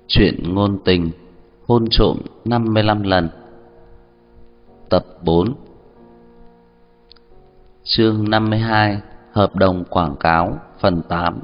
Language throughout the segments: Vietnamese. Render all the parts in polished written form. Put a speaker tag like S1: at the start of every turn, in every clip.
S1: Chuyện ngôn tình hôn trộm 55 lần. Tập 4. Chương 52. Hợp đồng quảng cáo phần 8.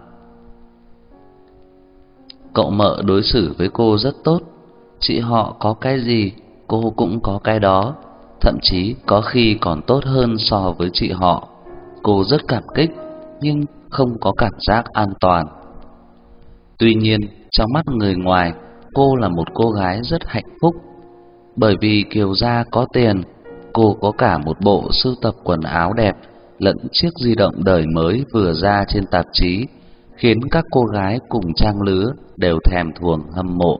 S1: Cậu mợ đối xử với cô rất tốt. Chị họ có cái gì cô cũng có cái đó, thậm chí có khi còn tốt hơn so với chị họ. Cô rất cảm kích nhưng không có cảm giác an toàn. Tuy nhiên, trong mắt người ngoài, cô là một cô gái rất hạnh phúc. Bởi vì Kiều gia có tiền, cô có cả một bộ sưu tập quần áo đẹp lẫn chiếc di động đời mới vừa ra trên tạp chí, khiến các cô gái cùng trang lứa đều thèm thuồng hâm mộ.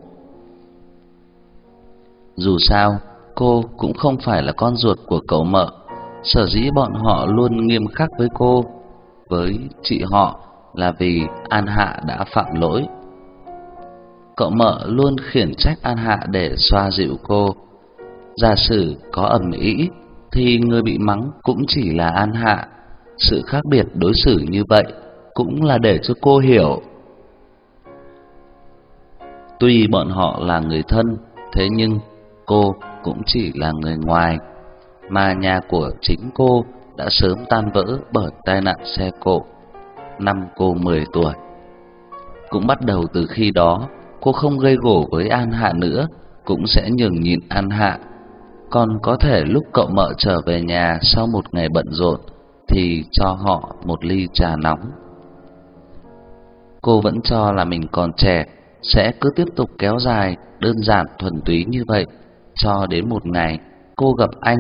S1: Dù sao, cô cũng không phải là con ruột của cậu mợ, sở dĩ bọn họ luôn nghiêm khắc với cô. Với chị họ là vì An Hạ đã phạm lỗi. Cậu mợ luôn khiển trách An Hạ để xoa dịu cô. Giả sử có ầm ĩ thì người bị mắng cũng chỉ là An Hạ. Sự khác biệt đối xử như vậy cũng là để cho cô hiểu. Tuy bọn họ là người thân, thế nhưng cô cũng chỉ là người ngoài, mà nhà của chính cô đã sớm tan vỡ bởi tai nạn xe cộ năm cô 10 tuổi. Cũng bắt đầu từ khi đó, cô không gây gổ với An Hạ nữa, cũng sẽ nhường nhịn An Hạ. Còn có thể lúc cậu mợ trở về nhà sau một ngày bận rộn thì cho họ một ly trà nóng. Cô vẫn cho là mình còn trẻ, sẽ cứ tiếp tục kéo dài đơn giản thuần túy như vậy cho đến một ngày cô gặp anh.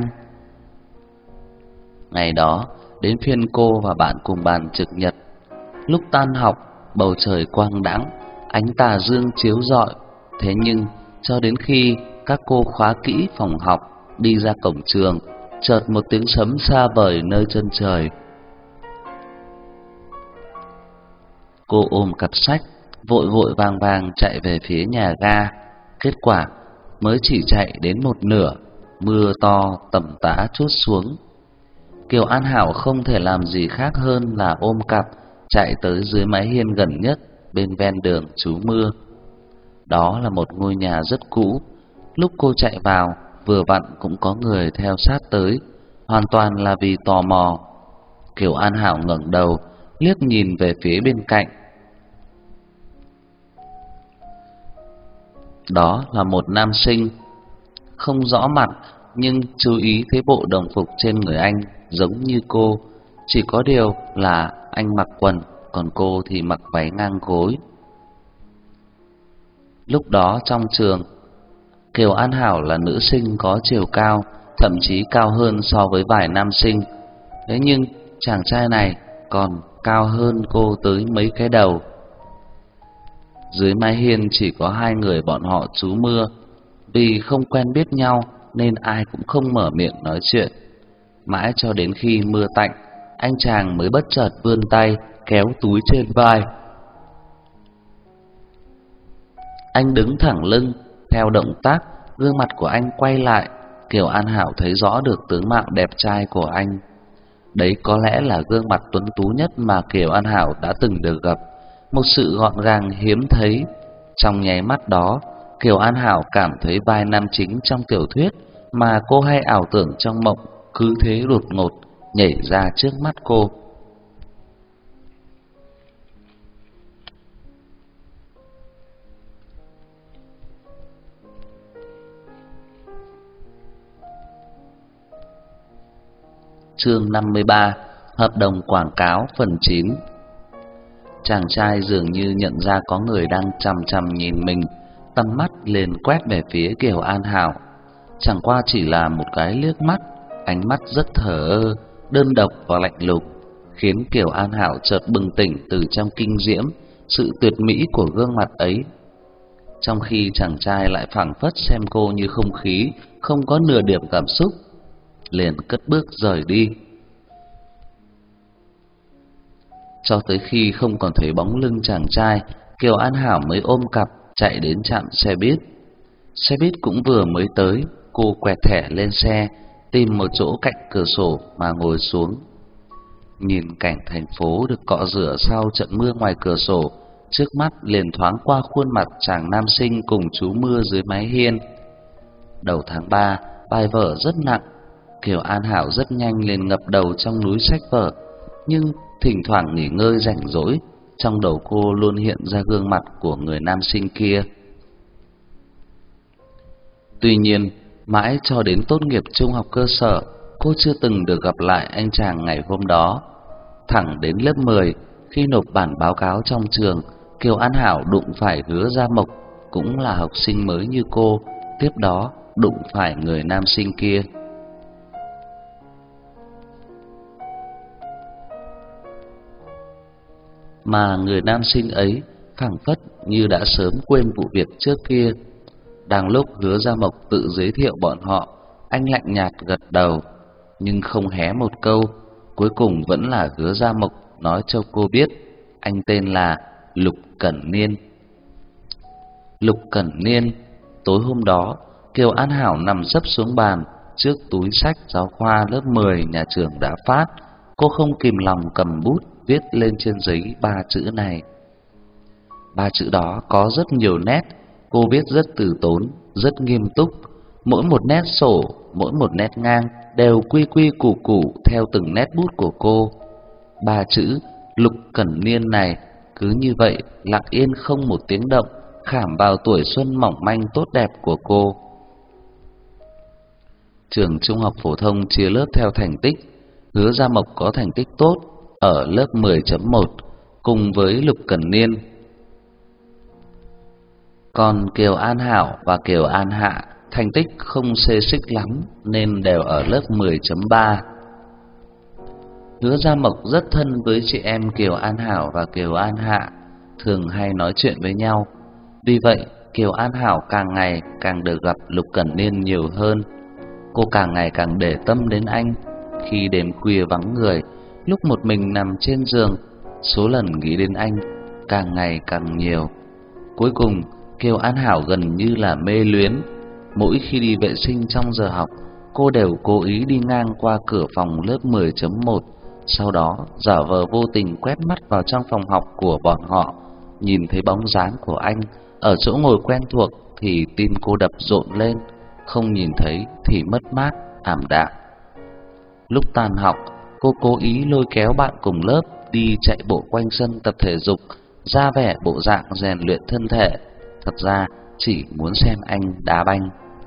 S1: Ngày đó đến phiên cô và bạn cùng bàn trực nhật. Lúc tan học, bầu trời quang đãng, ánh tà dương chiếu rọi. Thế nhưng cho đến khi các cô khóa kỹ phòng học, đi ra cổng trường, chợt một tiếng sấm xa vời nơi chân trời. Cô ôm cặp sách, vội vội vàng vàng chạy về phía nhà ga. Kết quả mới chỉ chạy đến một nửa, mưa to tầm tã trút xuống. Kiều An Hảo không thể làm gì khác hơn là ôm cặp chạy tới dưới mái hiên gần nhất bên ven đường trú mưa. Đó là một ngôi nhà rất cũ. Lúc cô chạy vào, vừa vặn cũng có người theo sát tới, hoàn toàn là vì tò mò. Kiều An Hảo ngẩng đầu, liếc nhìn về phía bên cạnh. Đó là một nam sinh, không rõ mặt nhưng chú ý thấy bộ đồng phục trên người anh giống như cô, chỉ có điều là anh mặc quần, còn cô thì mặc váy ngang gối. Lúc đó trong trường, Kiều An Hảo là nữ sinh có chiều cao, thậm chí cao hơn so với vài nam sinh. Thế nhưng chàng trai này còn cao hơn cô tới mấy cái đầu. Dưới mái hiên chỉ có hai người bọn họ trú mưa. Vì không quen biết nhau nên ai cũng không mở miệng nói chuyện. Mãi cho đến khi mưa tạnh, anh chàng mới bất chợt vươn tay kéo túi trên vai. Anh đứng thẳng lưng, theo động tác, gương mặt của anh quay lại, Kiều An Hảo thấy rõ được tướng mạo đẹp trai của anh. Đấy có lẽ là gương mặt tuấn tú nhất mà Kiều An Hảo đã từng được gặp, một sự gọn gàng hiếm thấy. Trong nháy mắt đó, Kiều An Hảo cảm thấy vai nam chính trong tiểu thuyết mà cô hay ảo tưởng trong mộng cứ thế đột ngột nhảy ra trước mắt cô. Chương 53. Hợp đồng quảng cáo phần 9. Chàng trai dường như nhận ra có người đang chằm chằm nhìn mình, tầm mắt liền quét về phía Kiều An Hảo. Chẳng qua chỉ là một cái liếc mắt, ánh mắt rất thờ ơ, đơn độc và lạnh lùng, khiến Kiều An Hảo chợt bừng tỉnh từ trong kinh diễm sự tuyệt mỹ của gương mặt ấy. Trong khi chàng trai lại phảng phất xem cô như không khí, không có nửa điểm cảm xúc, liền cất bước rời đi. Cho tới khi không còn thấy bóng lưng chàng trai, Kiều An Hảo mới ôm cặp chạy đến trạm xe buýt. Xe buýt cũng vừa mới tới, cô quẹt thẻ lên xe, tìm một chỗ cạnh cửa sổ mà ngồi xuống. Nhìn cảnh thành phố được cọ rửa sau trận mưa ngoài cửa sổ, trước mắt liền thoáng qua khuôn mặt chàng nam sinh cùng chú mưa dưới mái hiên. Đầu tháng 3, bài vở rất nặng, Kiều An Hảo rất nhanh liền ngập đầu trong núi sách vở, nhưng thỉnh thoảng nghỉ ngơi rảnh rỗi, trong đầu cô luôn hiện ra gương mặt của người nam sinh kia. Tuy nhiên, mãi cho đến tốt nghiệp trung học cơ sở, cô chưa từng được gặp lại anh chàng ngày hôm đó. Thẳng đến lớp 10, khi nộp bản báo cáo trong trường, Kiều An Hảo đụng phải Hứa Gia Mộc, cũng là học sinh mới như cô, tiếp đó đụng phải người nam sinh kia. Mà người nam sinh ấy phảng phất như đã sớm quên vụ việc trước kia. Đang lúc Hứa Gia Mộc tự giới thiệu bọn họ, anh lạnh nhạt gật đầu, nhưng không hé một câu. Cuối cùng vẫn là Hứa Gia Mộc nói cho cô biết anh tên là Lục Cẩn Niên. Lục Cẩn Niên. Tối hôm đó, Kiều An Hảo nằm sấp xuống bàn trước túi sách giáo khoa lớp 10 nhà trường đã phát. Cô không kìm lòng cầm bút viết lên trên giấy 3 chữ này. 3 chữ đó có rất nhiều nét, cô viết rất từ tốn, rất nghiêm túc. Mỗi một nét sổ, mỗi một nét ngang đều quy quy củ củ theo từng nét bút của cô. 3 chữ Lục Cẩn Niên này cứ như vậy lặng yên không một tiếng động khảm vào tuổi xuân mỏng manh tốt đẹp của cô. Trường trung học phổ thông chia lớp theo thành tích. Hứa Gia Mộc có thành tích tốt ở lớp 10.1 cùng với Lục Cẩn Niên. Còn Kiều An Hảo và Kiều An Hạ thành tích không xê xích lắm nên đều ở lớp 10.3. Hứa Gia Mộc rất thân với chị em Kiều An Hảo và Kiều An Hạ, thường hay nói chuyện với nhau. Vì vậy, Kiều An Hảo càng ngày càng được gặp Lục Cẩn Niên nhiều hơn. Cô càng ngày càng để tâm đến anh. Khi đêm khuya vắng người, lúc một mình nằm trên giường, số lần nghĩ đến anh càng ngày càng nhiều. Cuối cùng, Kiều An Hảo gần như là mê luyến. Mỗi khi đi vệ sinh trong giờ học, cô đều cố ý đi ngang qua cửa phòng lớp 10.1, sau đó giả vờ vô tình quét mắt vào trong phòng học của bọn họ. Nhìn thấy bóng dáng của anh ở chỗ ngồi quen thuộc thì tim cô đập rộn lên, không nhìn thấy thì mất mát, ảm đạm. Lúc tan học, cô cố ý lôi kéo bạn cùng lớp đi chạy bộ quanh sân tập thể dục, ra vẻ bộ dạng rèn luyện thân thể. Thật ra chỉ muốn xem anh đá banh.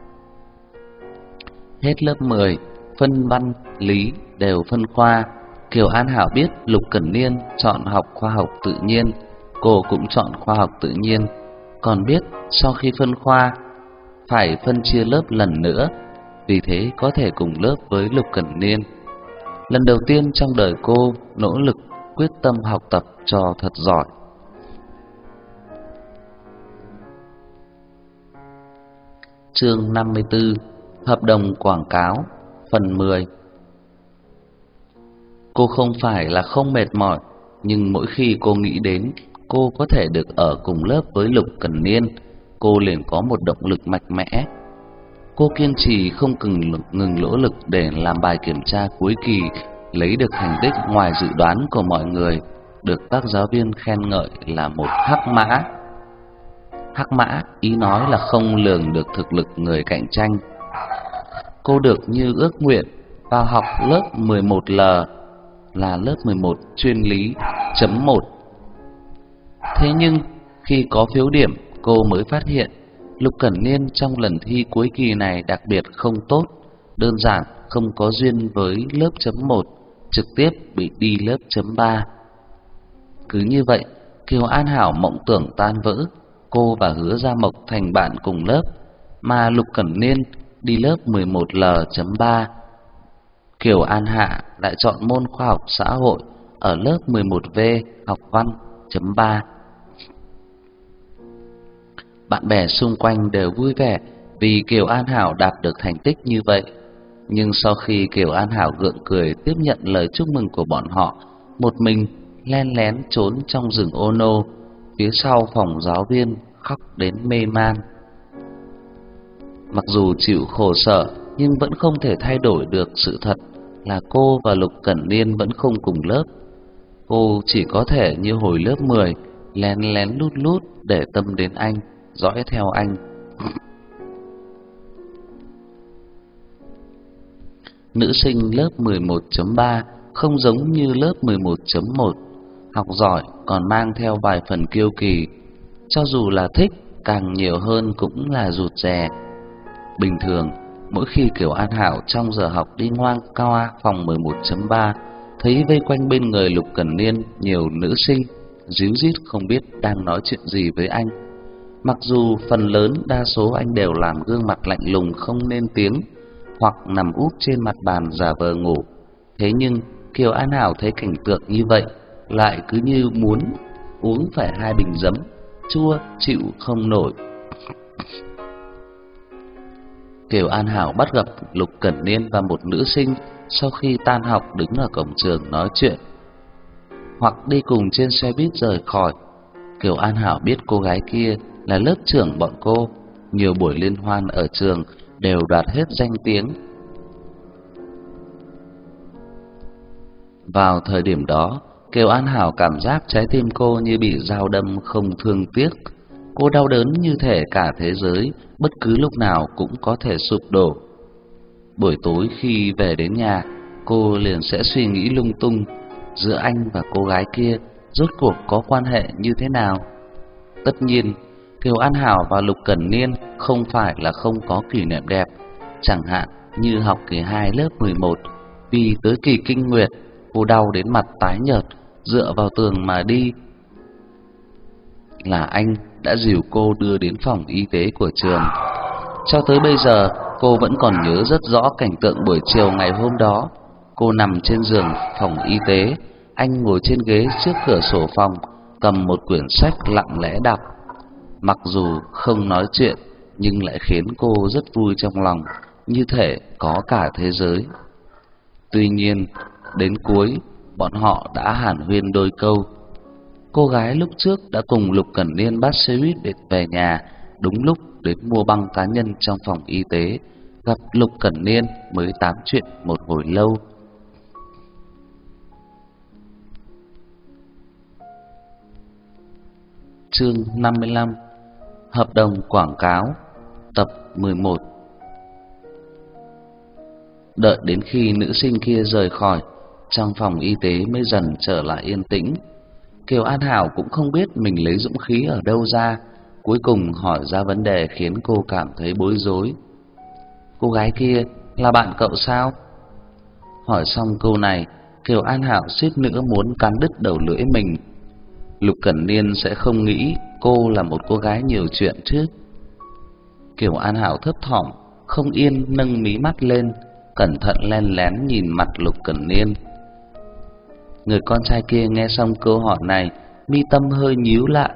S1: Hết lớp 10, phân văn, lý đều phân khoa. Kiều An Hảo biết Lục Cẩn Niên chọn học khoa học tự nhiên, cô cũng chọn khoa học tự nhiên. Còn biết sau khi phân khoa phải phân chia lớp lần nữa, vì thế có thể cùng lớp với Lục Cẩn Niên. Lần đầu tiên trong đời cô nỗ lực quyết tâm học tập cho thật giỏi. Chương 54: Hợp đồng quảng cáo. Phần 10. Cô không phải là không mệt mỏi, nhưng mỗi khi cô nghĩ đến cô có thể được ở cùng lớp với Lục Cẩn Niên, cô liền có một động lực mạnh mẽ. Cô kiên trì không ngừng nỗ lực để làm bài kiểm tra cuối kỳ lấy được thành tích ngoài dự đoán của mọi người, được các giáo viên khen ngợi là một hắc mã. Hắc mã ý nói là không lường được thực lực người cạnh tranh. Cô được như ước nguyện vào học lớp 11L, là lớp 11 chuyên lý chấm 1. Thế nhưng khi có phiếu điểm, cô mới phát hiện Lục Cẩn Niên trong lần thi cuối kỳ này đặc biệt không tốt, đơn giản không có duyên với lớp chấm 1, trực tiếp bị đi lớp chấm 3. Cứ như vậy, Kiều An Hảo mộng tưởng tan vỡ, cô và Hứa Gia Mộc thành bạn cùng lớp, mà Lục Cẩn Niên đi lớp 11L.3. Kiều An Hạ lại chọn môn khoa học xã hội ở lớp 11V học văn.3. Bạn bè xung quanh đều vui vẻ vì Kiều An Hảo đạt được thành tích như vậy. Nhưng sau khi Kiều An Hảo gượng cười tiếp nhận lời chúc mừng của bọn họ, một mình len lén trốn trong rừng ô nô, phía sau phòng giáo viên khóc đến mê man. Mặc dù chịu khổ sở nhưng vẫn không thể thay đổi được sự thật là cô và Lục Cẩn Niên vẫn không cùng lớp. Cô chỉ có thể như hồi lớp 10, lén lén lút lút để tâm đến anh, dõi theo anh. Nữ sinh lớp 11.3 không giống như lớp 11.1, học giỏi còn mang theo vài phần kiêu kỳ, cho dù là thích, càng nhiều hơn cũng là rụt rè. Bình thường, mỗi khi Kiều An Hảo trong giờ học đi ngoan qua phòng 11.3, thấy vây quanh bên người Lục Cẩn Niên nhiều nữ sinh, ríu rít không biết đang nói chuyện gì với anh. Mặc dù phần lớn đa số anh đều làm gương mặt lạnh lùng không nên tiếng, hoặc nằm úp trên mặt bàn giả vờ ngủ. Thế nhưng Kiều An Hảo thấy cảnh tượng như vậy, lại cứ như muốn uống phải 2 bình giấm, chua chịu không nổi. Kiều An Hảo bắt gặp Lục Cẩn Niên và một nữ sinh sau khi tan học đứng ở cổng trường nói chuyện, hoặc đi cùng trên xe buýt rời khỏi. Kiều An Hảo biết cô gái kia là lớp trưởng bọn cô, nhiều buổi liên hoan ở trường đều đoạt hết danh tiếng. Vào thời điểm đó, Kiều An Hảo cảm giác trái tim cô như bị dao đâm không thương tiếc. Cô đau đớn như thể cả thế giới bất cứ lúc nào cũng có thể sụp đổ. Buổi tối khi về đến nhà, cô liền sẽ suy nghĩ lung tung, giữa anh và cô gái kia rốt cuộc có quan hệ như thế nào. Tất nhiên, Kiều An Hảo và Lục Cẩn Niên không phải là không có kỷ niệm đẹp, chẳng hạn như học kỳ 2 lớp 11, vì tới kỳ kinh nguyệt, cô đau đến mặt tái nhợt, dựa vào tường mà đi. Là anh đã dìu cô đưa đến phòng y tế của trường. Cho tới bây giờ, cô vẫn còn nhớ rất rõ cảnh tượng buổi chiều ngày hôm đó. Cô nằm trên giường phòng y tế, anh ngồi trên ghế trước cửa sổ phòng, cầm một quyển sách lặng lẽ đọc. Mặc dù không nói chuyện, nhưng lại khiến cô rất vui trong lòng, như thể có cả thế giới. Tuy nhiên, đến cuối, bọn họ đã hàn huyên đôi câu. Cô gái lúc trước đã cùng Lục Cẩn Niên bắt xe buýt để về nhà, đúng lúc đến mua băng cá nhân trong phòng y tế, gặp Lục Cẩn Niên mới tám chuyện một hồi lâu. Chương 55: Hợp đồng quảng cáo, tập 11. Đợi đến khi nữ sinh kia rời khỏi, trong phòng y tế mới dần trở lại yên tĩnh. Kiều An Hảo cũng không biết mình lấy dũng khí ở đâu ra, cuối cùng hỏi ra vấn đề khiến cô cảm thấy bối rối. Cô gái kia là bạn cậu sao? Hỏi xong câu này, Kiều An Hảo suýt nữa muốn cắn đứt đầu lưỡi mình. Lục Cẩn Niên sẽ không nghĩ cô là một cô gái nhiều chuyện chứ? Kiều An Hảo thấp thỏm, không yên nâng mí mắt lên, cẩn thận len lén nhìn mặt Lục Cẩn Niên. Người con trai kia nghe xong câu hỏi này, mi tâm hơi nhíu lại.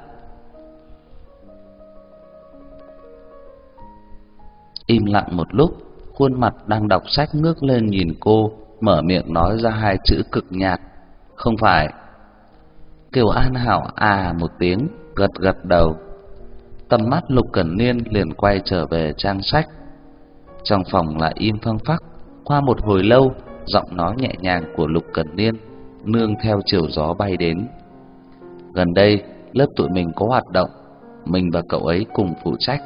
S1: Im lặng một lúc, khuôn mặt đang đọc sách ngước lên nhìn cô, mở miệng nói ra 2 chữ cực nhạt: không phải. Kiều An Hảo à một tiếng, gật gật đầu. Tầm mắt Lục Cẩn Niên liền quay trở về trang sách. Trong phòng lại im phăng phắc. Qua một hồi lâu, giọng nói nhẹ nhàng của Lục Cẩn Niên nương theo chiều gió bay đến: gần đây lớp tụi mình có hoạt động, mình và cậu ấy cùng phụ trách.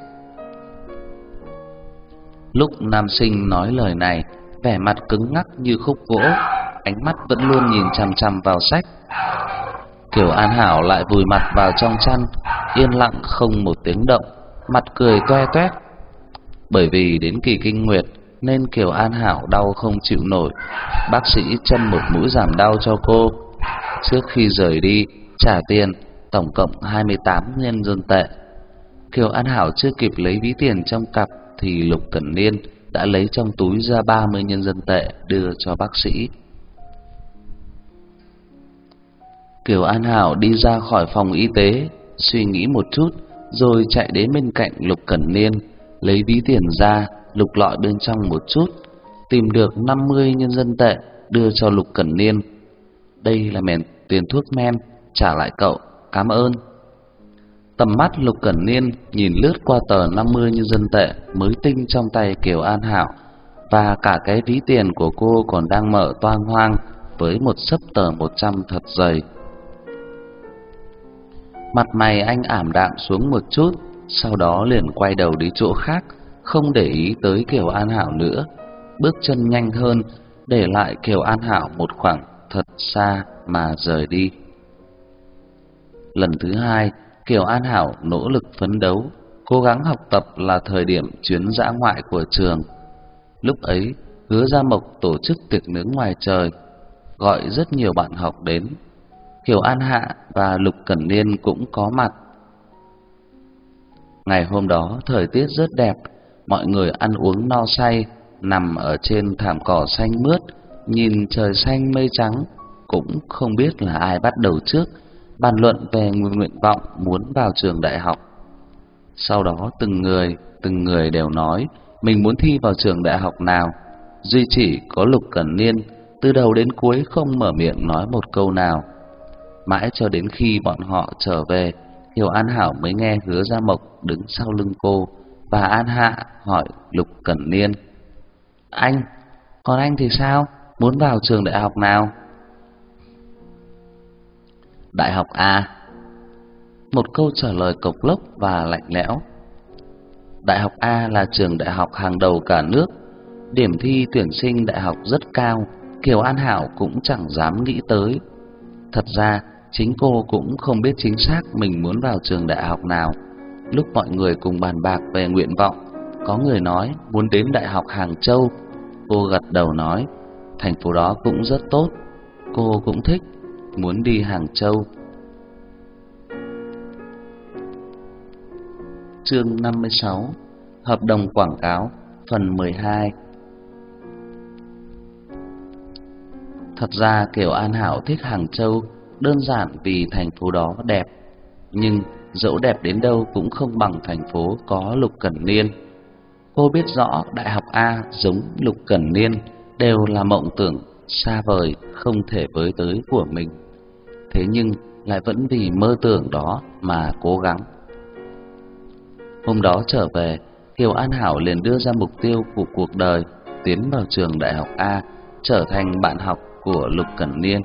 S1: Lúc nam sinh nói lời này, vẻ mặt cứng ngắc như khúc gỗ, ánh mắt vẫn luôn nhìn chằm chằm vào sách. Kiều An Hảo lại vùi mặt vào trong chăn, yên lặng không một tiếng động, mặt cười toe toét. Bởi vì đến kỳ kinh nguyệt nên Kiều An Hảo đau không chịu nổi, bác sĩ châm một mũi giảm đau cho cô. Trước khi rời đi, trả tiền, tổng cộng 28 nhân dân tệ. Kiều An Hảo chưa kịp lấy ví tiền trong cặp thì Lục Cẩn Niên đã lấy trong túi ra 30 nhân dân tệ đưa cho bác sĩ. Kiều An Hảo đi ra khỏi phòng y tế, suy nghĩ một chút rồi chạy đến bên cạnh Lục Cẩn Niên, lấy ví tiền ra, lục lọi bên trong một chút, tìm được 50 nhân dân tệ đưa cho Lục Cẩn Niên. Đây là tiền thuốc men, trả lại cậu, cảm ơn. Tầm mắt Lục Cẩn Niên nhìn lướt qua tờ 50 nhân dân tệ mới tinh trong tay Kiều An Hảo, và cả cái ví tiền của cô còn đang mở toang hoang với một xấp tờ 100 thật dày. Mặt mày anh ảm đạm xuống một chút, sau đó liền quay đầu đi chỗ khác, không để ý tới Kiều An Hảo nữa, bước chân nhanh hơn, để lại Kiều An Hảo một khoảng thật xa mà rời đi. Lần thứ hai, Kiều An Hảo nỗ lực phấn đấu, cố gắng học tập là thời điểm chuyến dã ngoại của trường. Lúc ấy, Hứa Gia Mộc tổ chức tiệc nướng ngoài trời, gọi rất nhiều bạn học đến. Kiều An Hạ và Lục Cẩn Niên cũng có mặt. Ngày hôm đó thời tiết rất đẹp, mọi người ăn uống no say, nằm ở trên thảm cỏ xanh mướt, nhìn trời xanh mây trắng, cũng không biết là ai bắt đầu trước, bàn luận về nguyện vọng muốn vào trường đại học. Sau đó từng người đều nói mình muốn thi vào trường đại học nào. Duy chỉ có Lục Cẩn Niên từ đầu đến cuối không mở miệng nói một câu nào. Mãi cho đến khi bọn họ trở về, Kiều An Hảo mới nghe Hứa Gia Mộc đứng sau lưng cô và An Hạ hỏi Lục Cẩn Niên: Còn anh thì sao? Muốn vào trường đại học nào?" "Đại học A." Một câu trả lời cộc lốc và lạnh lẽo. Đại học A là trường đại học hàng đầu cả nước, điểm thi tuyển sinh đại học rất cao, Kiều An Hảo cũng chẳng dám nghĩ tới. Thật ra, chính cô cũng không biết chính xác mình muốn vào trường đại học nào. Lúc mọi người cùng bàn bạc về nguyện vọng, có người nói muốn đến Đại học Hàng Châu. Cô gật đầu nói, thành phố đó cũng rất tốt, cô cũng thích, muốn đi Hàng Châu. Chương 56: Hợp đồng quảng cáo, phần 12. Thật ra Kiều An Hảo thích Hàng Châu đơn giản vì thành phố đó đẹp, nhưng dẫu đẹp đến đâu cũng không bằng thành phố có Lục Cẩn Niên. Cô biết rõ Đại học A giống Lục Cẩn Niên đều là mộng tưởng xa vời không thể với tới của mình, thế nhưng lại vẫn vì mơ tưởng đó mà cố gắng. Hôm đó trở về, Kiều An Hảo liền đưa ra mục tiêu của cuộc đời, tiến vào trường Đại học A, trở thành bạn học của Lục Cẩn Niên.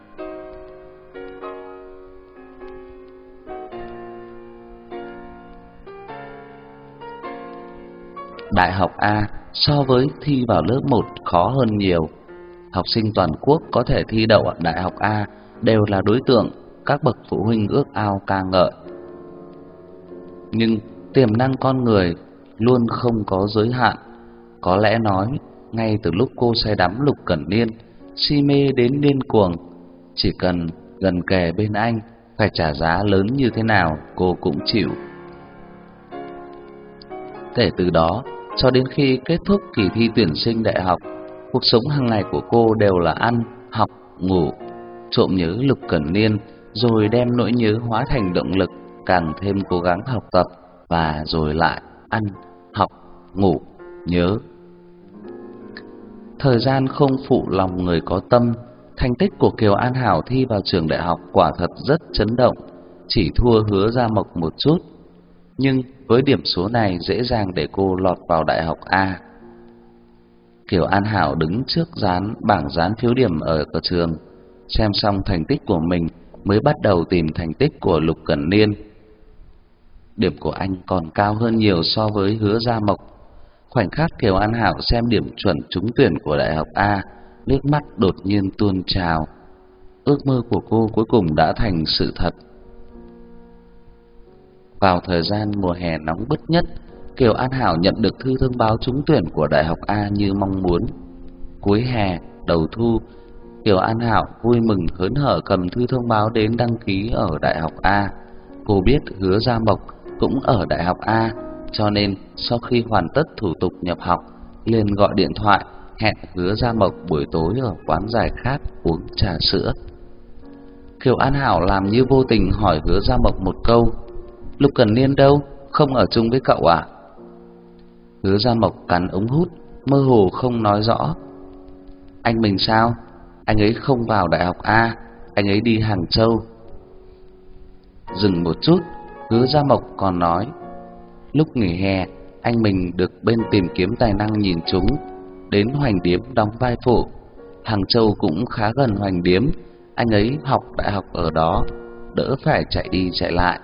S1: Đại học A so với thi vào lớp 1 khó hơn nhiều. Học sinh toàn quốc có thể thi đậu Đại học A đều là đối tượng các bậc phụ huynh ước ao ca ngợi. Nhưng tiềm năng con người luôn không có giới hạn. Có lẽ nói, ngay từ lúc cô say đắm Lục Cẩn Niên, si mê đến điên cuồng, chỉ cần gần kề bên anh, phải trả giá lớn như thế nào cô cũng chịu. Kể từ đó, cho đến khi kết thúc kỳ thi tuyển sinh đại học, cuộc sống hàng ngày của cô đều là ăn, học, ngủ, trộm nhớ Lục Cẩn Niên, rồi đem nỗi nhớ hóa thành động lực, càng thêm cố gắng học tập, và rồi lại ăn, học, ngủ, nhớ. Thời gian không phụ lòng người có tâm. Thành tích của Kiều An Hảo thi vào trường đại học quả thật rất chấn động, chỉ thua Hứa Gia Mộc một chút. Nhưng với điểm số này dễ dàng để cô lọt vào Đại học A. Kiều An Hảo đứng trước bảng dán phiếu điểm ở trường, xem xong thành tích của mình mới bắt đầu tìm thành tích của Lục Cẩn Niên. Điểm của anh còn cao hơn nhiều so với Hứa Gia Mộc. Khoảnh khắc Kiều An Hảo xem điểm chuẩn trúng tuyển của Đại học A, nước mắt đột nhiên tuôn trào. Ước mơ của cô cuối cùng đã thành sự thật. Vào thời gian mùa hè nóng bức nhất, Kiều An Hảo nhận được thư thông báo trúng tuyển của Đại học A như mong muốn. Cuối hè, đầu thu, Kiều An Hảo vui mừng hớn hở cầm thư thông báo đến đăng ký ở Đại học A. Cô biết Hứa Gia Mộc cũng ở Đại học A, cho nên sau khi hoàn tất thủ tục nhập học, liền gọi điện thoại hẹn Hứa Gia Mộc buổi tối ở quán giải khát uống trà sữa. Kiều An Hảo làm như vô tình hỏi Hứa Gia Mộc một câu: "Lục Cẩn Niên đâu? Không ở chung với cậu à?" Hứa Gia Mộc cắn ống hút, mơ hồ không nói rõ. "Anh mình sao? Anh ấy không vào Đại học A, anh ấy đi Hàng Châu." Dừng một chút, Hứa Gia Mộc còn nói: "Lúc nghỉ hè, anh mình được bên tìm kiếm tài năng nhìn chúng, đến Hoành Điếm đóng vai phụ. Hàng Châu cũng khá gần Hoành Điếm, anh ấy học đại học ở đó." đỡ phải chạy đi chạy lại.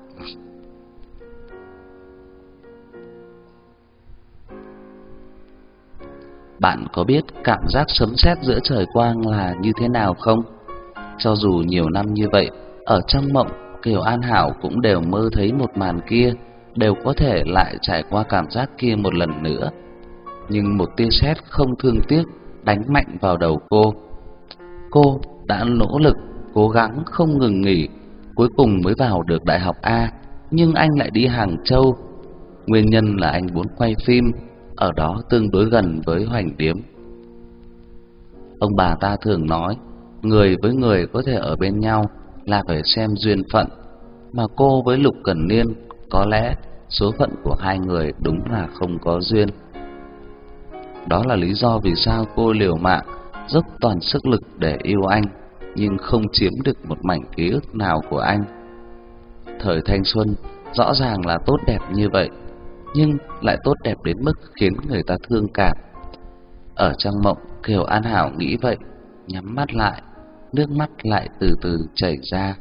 S1: Bạn có biết cảm giác sấm sét giữa trời quang là như thế nào không? Cho dù nhiều năm như vậy, ở trong mộng, Kiều An Hảo cũng đều mơ thấy một màn kia, đều có thể lại trải qua cảm giác kia một lần nữa. Nhưng một tia sét không thương tiếc đánh mạnh vào đầu cô. Cô đã nỗ lực, cố gắng không ngừng nghỉ, cuối cùng mới vào được Đại học A, nhưng anh lại đi Hàng Châu. Nguyên nhân là anh muốn quay phim, ở đó tương đối gần với Hoành Điếm. Ông bà ta thường nói, người với người có thể ở bên nhau là phải xem duyên phận, mà cô với Lục Cẩn Niên có lẽ số phận của hai người đúng là không có duyên. Đó là lý do vì sao cô liều mạng dốc toàn sức lực để yêu anh, nhưng không chiếm được một mảnh ký ức nào của anh. Thời thanh xuân rõ ràng là tốt đẹp như vậy, nhưng lại tốt đẹp đến mức khiến người ta thương cảm. Ở trong mộng, Kiều An Hảo nghĩ vậy, nhắm mắt lại, nước mắt lại từ từ chảy ra.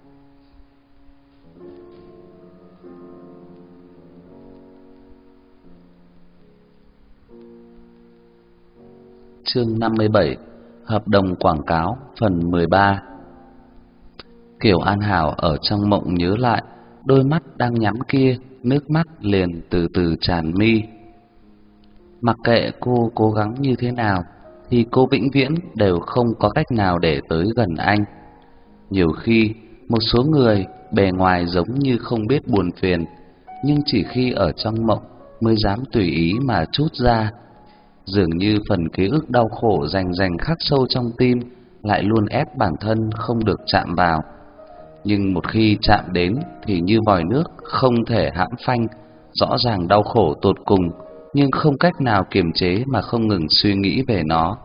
S1: Chương 57: Hợp đồng quảng cáo, phần 13. Kiều An Hảo ở trong mộng nhớ lại, đôi mắt đang nhắm kia, nước mắt liền từ từ tràn mi. Mặc kệ cô cố gắng như thế nào, thì cô vĩnh viễn đều không có cách nào để tới gần anh. Nhiều khi, một số người bề ngoài giống như không biết buồn phiền, nhưng chỉ khi ở trong mộng mới dám tùy ý mà trút ra. Dường như phần ký ức đau khổ rành khắc sâu trong tim lại luôn ép bản thân không được chạm vào. Nhưng một khi chạm đến thì như vòi nước không thể hãm phanh, rõ ràng đau khổ tột cùng, nhưng không cách nào kiềm chế mà không ngừng suy nghĩ về nó.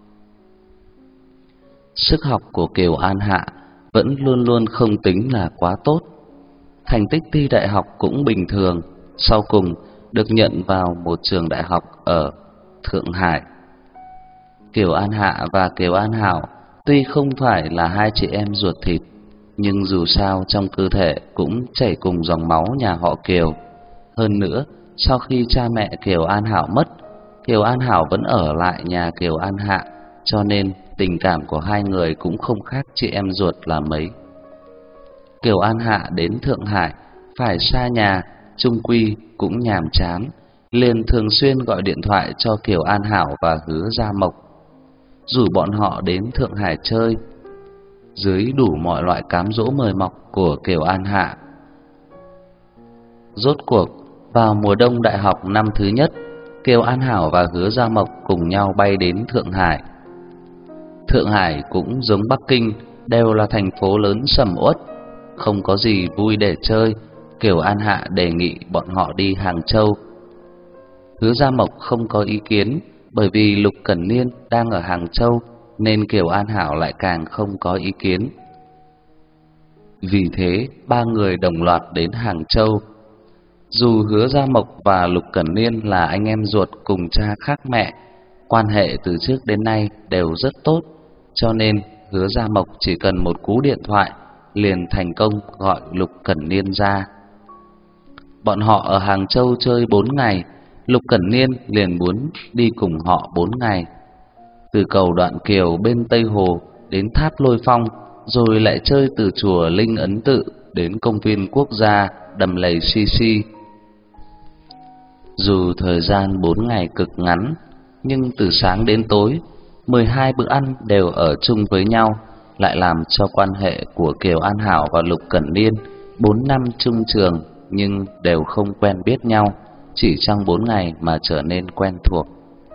S1: Sức học của Kiều An Hạ vẫn luôn luôn không tính là quá tốt. Thành tích thi đại học cũng bình thường, sau cùng được nhận vào một trường đại học ở Thượng Hải. Kiều An Hạ và Kiều An Hảo tuy không phải là hai chị em ruột thịt, nhưng dù sao trong cơ thể cũng chảy cùng dòng máu nhà họ Kiều. Hơn nữa, sau khi cha mẹ Kiều An Hảo mất, Kiều An Hảo vẫn ở lại nhà Kiều An Hạ, cho nên tình cảm của hai người cũng không khác chị em ruột là mấy. Kiều An Hạ đến Thượng Hải phải xa nhà, chung quy cũng nhàm chán, liền thường xuyên gọi điện thoại cho Kiều An Hảo và Hứa Gia Mộc, rủ bọn họ đến Thượng Hải chơi. Dưới đủ mọi loại cám dỗ mời mọc của Kiều An Hạ, rốt cuộc vào mùa đông đại học năm thứ nhất, Kiều An Hảo và Hứa Gia Mộc cùng nhau bay đến Thượng Hải. Thượng Hải cũng giống Bắc Kinh, đều là thành phố lớn sầm uất, không có gì vui để chơi. Kiều An Hạ đề nghị bọn họ đi Hàng Châu. Hứa Gia Mộc không có ý kiến, bởi vì Lục Cẩn Niên đang ở Hàng Châu, nên Kiều An Hảo lại càng không có ý kiến. Vì thế, ba người đồng loạt đến Hàng Châu. Dù Hứa Gia Mộc và Lục Cẩn Niên là anh em ruột cùng cha khác mẹ, quan hệ từ trước đến nay đều rất tốt, cho nên Hứa Gia Mộc chỉ cần một cú điện thoại liền thành công gọi Lục Cẩn Niên ra. Bọn họ ở Hàng Châu chơi 4 ngày, Lục Cẩn Niên liền muốn đi cùng họ 4 ngày. Từ cầu Đoạn Kiều bên Tây Hồ đến tháp Lôi Phong, rồi lại chơi từ chùa Linh Ấn Tự đến công viên quốc gia Đầm Lầy Xi. Dù thời gian 4 ngày cực ngắn, nhưng từ sáng đến tối, 12 bữa ăn đều ở chung với nhau, lại làm cho quan hệ của Kiều An Hảo và Lục Cẩn Niên 4 năm chung trường nhưng đều không quen biết nhau, chỉ trong 4 ngày mà trở nên quen thuộc.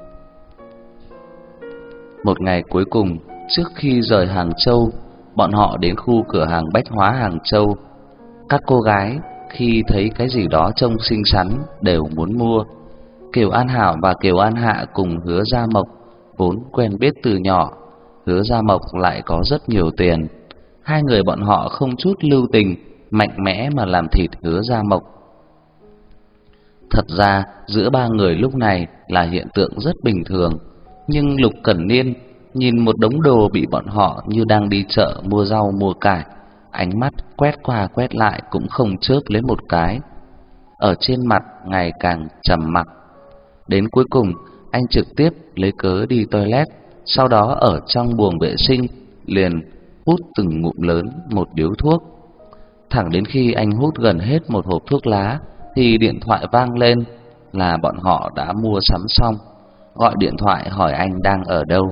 S1: Một ngày cuối cùng, trước khi rời Hàng Châu, bọn họ đến khu cửa hàng bách hóa Hàng Châu. Các cô gái khi thấy cái gì đó trông xinh xắn đều muốn mua. Kiều An Hảo và Kiều An Hạ cùng Hứa Gia Mộc vốn quen biết từ nhỏ, Hứa Gia Mộc lại có rất nhiều tiền. Hai người bọn họ không chút lưu tình, mạnh mẽ mà làm thịt Hứa Gia Mộc. Thật ra giữa ba người lúc này là hiện tượng rất bình thường, nhưng Lục Cẩn Niên nhìn một đống đồ bị bọn họ như đang đi chợ mua rau mua cải, ánh mắt quét qua quét lại cũng không chớp lấy một cái. Ở trên mặt ngày càng trầm mặc. Đến cuối cùng, anh trực tiếp lấy cớ đi toilet, sau đó ở trong buồng vệ sinh liền hút từng ngụm lớn một điếu thuốc. Thẳng đến khi anh hút gần hết một hộp thuốc lá thì điện thoại vang lên, là bọn họ đã mua sắm xong, gọi điện thoại hỏi anh đang ở đâu.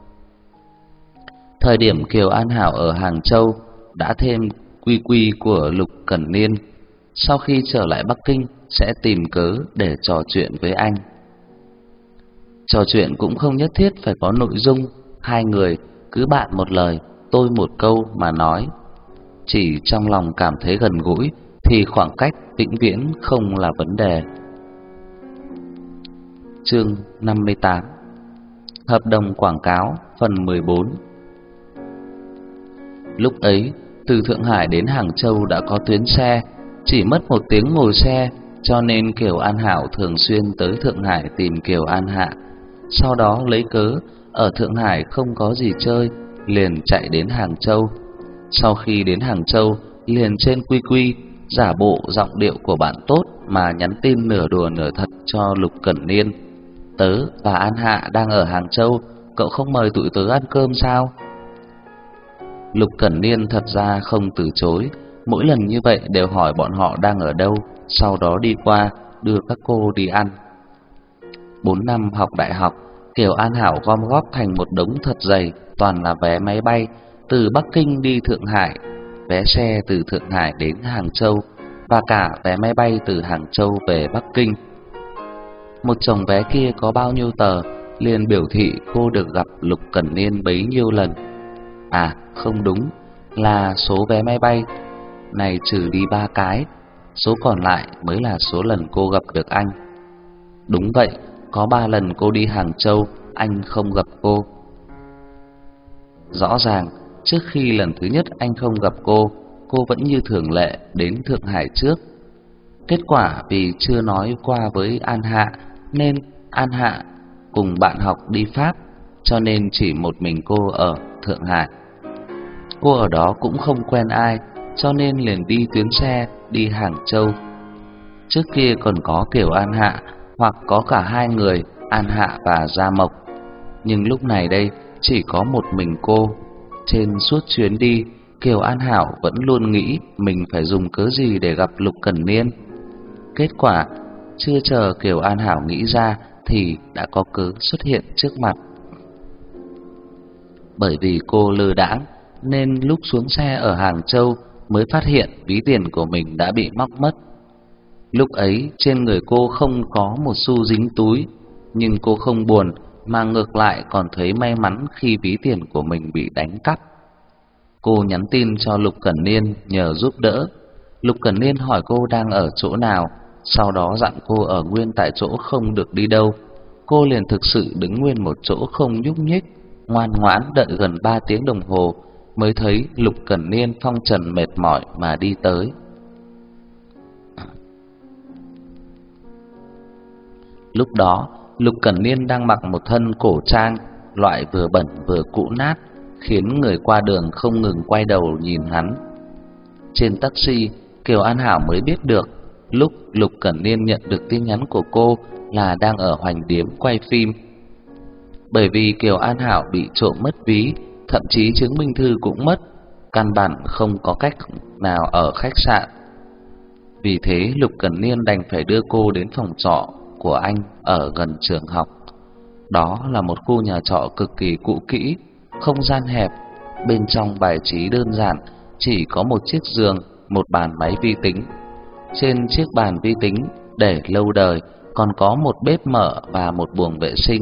S1: Thời điểm Kiều An Hảo ở Hàng Châu đã thêm quy quy của Lục Cẩn Niên, sau khi trở lại Bắc Kinh sẽ tìm cớ để trò chuyện với anh. Trò chuyện cũng không nhất thiết phải có nội dung, hai người cứ bạn một lời, tôi một câu mà nói. Chỉ trong lòng cảm thấy gần gũi thì khoảng cách vĩnh viễn không là vấn đề. Chương 58. Hợp đồng quảng cáo phần 14. Lúc ấy, từ Thượng Hải đến Hàng Châu đã có tuyến xe, chỉ mất 1 tiếng ngồi xe, cho nên Kiều An Hảo thường xuyên tới Thượng Hải tìm Kiều An Hạ. Sau đó lấy cớ ở Thượng Hải không có gì chơi, liền chạy đến Hàng Châu. Sau khi đến Hàng Châu, liền trên quy quy giả bộ giọng điệu của bạn tốt mà nhắn tin nửa đùa nửa thật cho Lục Cẩn Niên. Tớ và An Hạ đang ở Hàng Châu, cậu không mời tụi tớ ăn cơm sao? Lục Cẩn Niên thật ra không từ chối, mỗi lần như vậy đều hỏi bọn họ đang ở đâu, sau đó đi qua đưa các cô đi ăn. 4 năm học đại học, Kiều An Hảo gom góp thành một đống thật dày, toàn là vé máy bay từ Bắc Kinh đi Thượng Hải, vé xe từ Thượng Hải đến Hàng Châu và cả vé máy bay từ Hàng Châu về Bắc Kinh. Một chồng vé kia có bao nhiêu tờ, liền biểu thị cô được gặp Lục Cẩn Niên bấy nhiêu lần. À, không đúng, là số vé máy bay này trừ đi 3 cái, số còn lại mới là số lần cô gặp được anh. Đúng vậy, có 3 lần cô đi Hàng Châu, anh không gặp cô. Rõ ràng, trước khi lần thứ nhất anh không gặp cô vẫn như thường lệ đến Thượng Hải trước. Kết quả vì chưa nói qua với An Hạ, nên An Hạ cùng bạn học đi Pháp, cho nên chỉ một mình cô ở Thượng Hải. Cô ở đó cũng không quen ai, cho nên liền đi tuyến xe đi Hàng Châu. Trước kia còn có Kiều An Hạ, hoặc có cả hai người, An Hạ và Gia Mộc. Nhưng lúc này đây chỉ có một mình cô. Trên suốt chuyến đi, Kiều An Hảo vẫn luôn nghĩ mình phải dùng cớ gì để gặp Lục Cẩn Niên. Kết quả, chưa chờ Kiều An Hảo nghĩ ra thì đã có cớ xuất hiện trước mặt. Bởi vì cô lơ đãng nên lúc xuống xe ở Hàng Châu mới phát hiện ví tiền của mình đã bị móc mất. Lúc ấy trên người cô không có một xu dính túi, nhưng cô không buồn mà ngược lại còn thấy may mắn khi ví tiền của mình bị đánh cắp. Cô nhắn tin cho Lục Cẩn Niên nhờ giúp đỡ. Lục Cẩn Niên hỏi cô đang ở chỗ nào, sau đó dặn cô ở nguyên tại chỗ không được đi đâu. Cô liền thực sự đứng nguyên một chỗ không nhúc nhích, ngoan ngoãn đợi gần 3 tiếng đồng hồ mới thấy Lục Cẩn Niên phong trần mệt mỏi mà đi tới. Lúc đó, Lục Cẩn Niên đang mặc một thân cổ trang, loại vừa bẩn vừa cũ nát, khiến người qua đường không ngừng quay đầu nhìn hắn. Trên taxi, Kiều An Hảo mới biết được, lúc Lục Cẩn Niên nhận được tin nhắn của cô là đang ở Hoành Điếm quay phim. Bởi vì Kiều An Hảo bị trộm mất ví, thậm chí chứng minh thư cũng mất, căn bản không có cách nào ở khách sạn. Vì thế Lục Cẩn Niên đành phải đưa cô đến phòng trọ của anh ở gần trường học. Đó là một khu nhà trọ cực kỳ cũ kỹ, không gian hẹp, bên trong bài trí đơn giản, chỉ có một chiếc giường, một bàn máy vi tính. Trên chiếc bàn vi tính để lâu đời còn có một bếp mở và một buồng vệ sinh.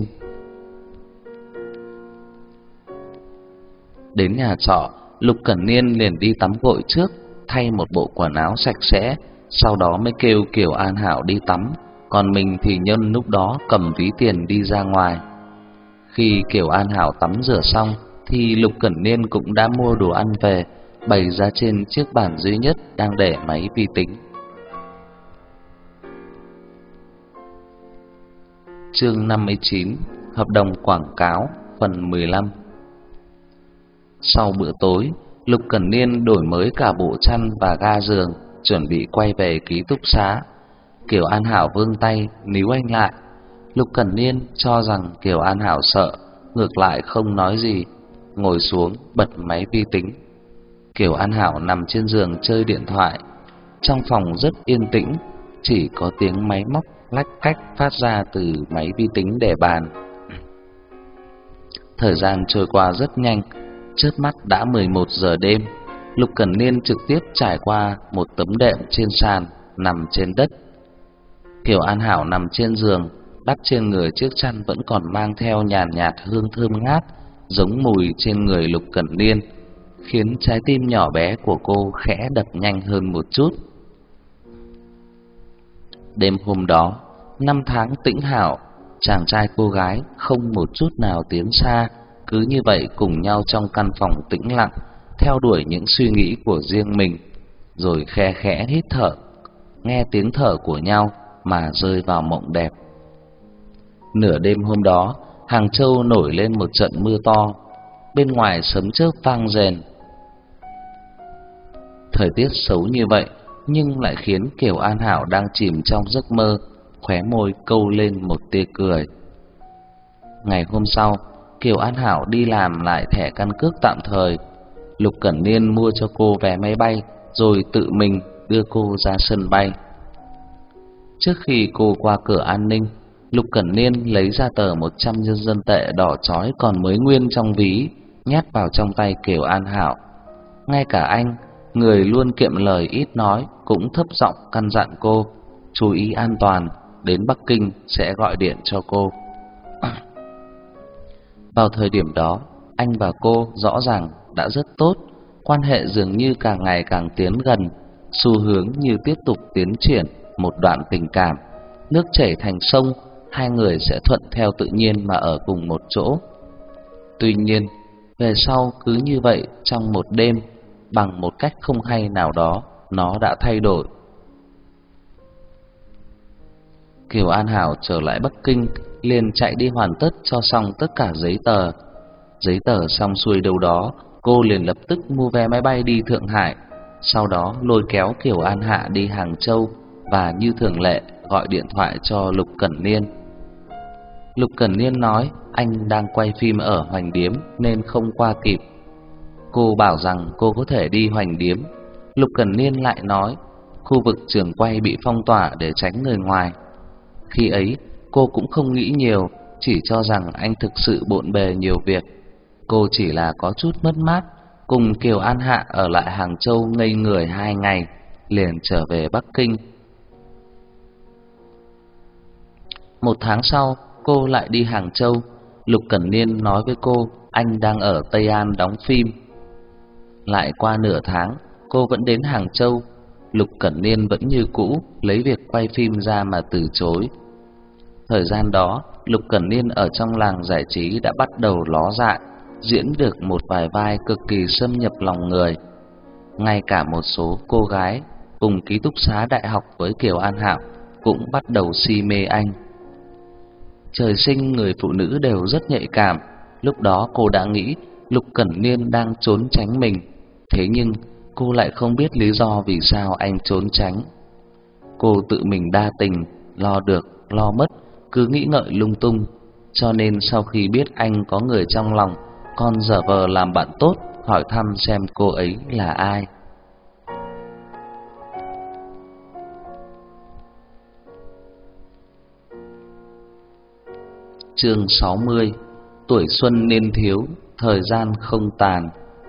S1: Đến nhà trọ, Lục Cẩn Niên liền đi tắm gội trước, thay một bộ quần áo sạch sẽ, sau đó mới kêu Kiều An Hảo đi tắm, còn mình thì nhân lúc đó cầm ví tiền đi ra ngoài. Khi Kiều An Hảo tắm rửa xong thì Lục Cẩn Niên cũng đã mua đồ ăn về, bày ra trên chiếc bàn duy nhất đang để máy vi tính. Chương 59. Hợp đồng quảng cáo phần 15. Sau bữa tối, Lục Cẩn Niên đổi mới cả bộ chăn và ga giường, chuẩn bị quay về ký túc xá. Kiều An Hảo vươn tay níu anh lại. Lục Cẩn Niên cho rằng Kiều An Hảo sợ, ngược lại không nói gì, ngồi xuống bật máy vi tính. Kiều An Hảo nằm trên giường chơi điện thoại. Trong phòng rất yên tĩnh, chỉ có tiếng máy móc lách cách phát ra từ máy vi tính để bàn. Thời gian trôi qua rất nhanh, chớp mắt đã 11 giờ đêm. Lục Cẩn Niên trực tiếp trải qua một tấm đệm trên sàn, nằm trên đất. Kiều An Hảo nằm trên giường, đắp trên người chiếc chăn vẫn còn mang theo nhàn nhạt hương thơm ngát, giống mùi trên người Lục Cẩn Niên, khiến trái tim nhỏ bé của cô khẽ đập nhanh hơn một chút. Đêm hôm đó, 5 tháng tĩnh hảo, chàng trai cô gái không một chút nào tiến xa, cứ như vậy cùng nhau trong căn phòng tĩnh lặng, theo đuổi những suy nghĩ của riêng mình, rồi khe khẽ hít thở, nghe tiếng thở của nhau mà rơi vào mộng đẹp. Nửa đêm hôm đó, Hàng Châu nổi lên một trận mưa to, bên ngoài sấm chớp vang rền. Thời tiết xấu như vậy nhưng lại khiến Kiều An Hảo đang chìm trong giấc mơ, khóe môi câu lên một tia cười. Ngày hôm sau, Kiều An Hảo đi làm lại thẻ căn cước tạm thời. Lục Cẩn Niên mua cho cô vé máy bay, rồi tự mình đưa cô ra sân bay. Trước khi cô qua cửa an ninh, Lục Cẩn Niên lấy ra tờ 100 nhân dân tệ đỏ chói còn mới nguyên trong ví, nhét vào trong tay Kiều An Hảo. Ngay cả anh, người luôn kiệm lời ít nói, cũng thấp giọng căn dặn cô chú ý an toàn, đến Bắc Kinh sẽ gọi điện cho cô. Vào thời điểm đó, anh và cô rõ ràng đã rất tốt, quan hệ dường như càng ngày càng tiến gần, xu hướng như tiếp tục tiến triển một đoạn tình cảm. Nước chảy thành sông, hai người sẽ thuận theo tự nhiên mà ở cùng một chỗ. Tuy nhiên, về sau cứ như vậy trong một đêm, bằng một cách không hay nào đó, nó đã thay đổi. Kiều An Hảo trở lại Bắc Kinh, liền chạy đi hoàn tất cho xong tất cả giấy tờ. Giấy tờ xong xuôi đâu đó, cô liền lập tức mua vé máy bay đi Thượng Hải, sau đó lôi kéo Kiều An Hạ đi Hàng Châu và như thường lệ gọi điện thoại cho Lục Cẩn Niên. Lục Cẩn Niên nói anh đang quay phim ở Hoành Điếm nên không qua kịp. Cô bảo rằng cô có thể đi Hoành Điếm. Lục Cẩn Niên lại nói khu vực trường quay bị phong tỏa để tránh người ngoài. Khi ấy cô cũng không nghĩ nhiều, chỉ cho rằng anh thực sự bộn bề nhiều việc. Cô chỉ là có chút mất mát, cùng Kiều An Hạ ở lại Hàng Châu ngây người 2 ngày, liền trở về Bắc Kinh. 1 tháng sau, cô lại đi Hàng Châu. Lục Cẩn Niên nói với cô anh đang ở Tây An đóng phim. Lại qua nửa tháng, cô vẫn đến Hàng Châu. Lục Cẩn Niên vẫn như cũ, lấy việc quay phim ra mà từ chối. Thời gian đó, Lục Cẩn Niên ở trong làng giải trí đã bắt đầu ló dạng, diễn được một vài vai cực kỳ xâm nhập lòng người. Ngay cả một số cô gái cùng ký túc xá đại học với Kiều An Hạo cũng bắt đầu si mê anh. Trời sinh người phụ nữ đều rất nhạy cảm. Lúc đó cô đã nghĩ Lục Cẩn Niên đang trốn tránh mình, thế nhưng cô lại không biết lý do vì sao anh trốn tránh. Cô tự mình đa tình, lo được, lo mất, cứ nghĩ ngợi lung tung. Cho nên sau khi biết anh có người trong lòng, còn giả vờ làm bạn tốt, hỏi thăm xem cô ấy là ai. Chương 60. Tuổi xuân niên thiếu, thời gian không tàn.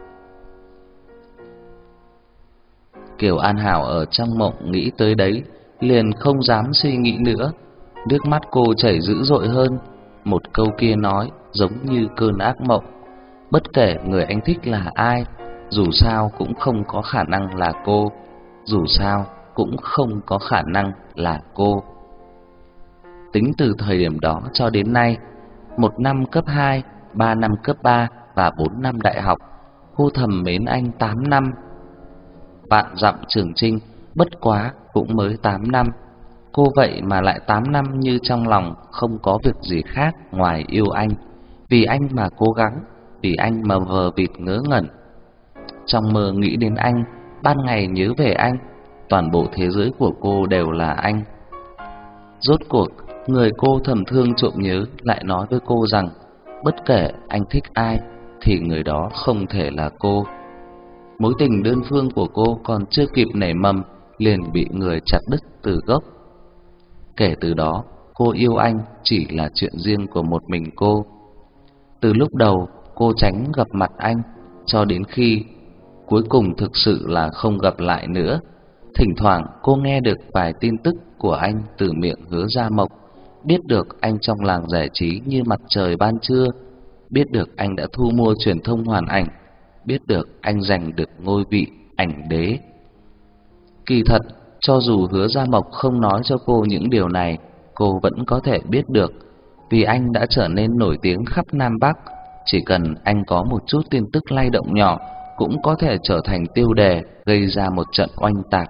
S1: Kiều An Hảo ở trong mộng nghĩ tới đấy, liền không dám suy nghĩ nữa. Nước mắt cô chảy dữ dội hơn. Một câu kia nói giống như cơn ác mộng. Bất kể người anh thích là ai, dù sao cũng không có khả năng là cô. Dù sao cũng không có khả năng là cô. Tính từ thời điểm đó cho đến nay, 1 năm cấp 2, 3 năm cấp 3 và 4 năm đại học, cô thầm mến anh 8 năm. Vạn dặm trường chinh, bất quá cũng mới 8 năm. Cô vậy mà lại 8 năm như trong lòng không có việc gì khác ngoài yêu anh. Vì anh mà cố gắng, vì anh mà vờ vịt ngớ ngẩn. trong mơ nghĩ đến anh, ban ngày nhớ về anh, toàn bộ thế giới của cô đều là anh. Rốt cuộc, người cô thầm thương trộm nhớ lại nói với cô rằng bất kể anh thích ai thì người đó không thể là cô. Mối tình đơn phương của cô còn chưa kịp nảy mầm liền bị người chặt đứt từ gốc. Kể từ đó, cô yêu anh chỉ là chuyện riêng của một mình cô. Từ lúc đầu cô tránh gặp mặt anh, cho đến khi cuối cùng thực sự là không gặp lại nữa. Thỉnh thoảng cô nghe được vài tin tức của anh từ miệng Hứa Gia Mộc, biết được anh trong làng giải trí như mặt trời ban trưa, biết được anh đã thu mua truyền thông hoàn ảnh, biết được anh giành được ngôi vị ảnh đế. Kỳ thật, cho dù Hứa Gia Mộc không nói cho cô những điều này, cô vẫn có thể biết được, vì anh đã trở nên nổi tiếng khắp Nam Bắc. Chỉ cần anh có một chút tin tức lay động nhỏ cũng có thể trở thành tiêu đề, gây ra một trận oanh tạc.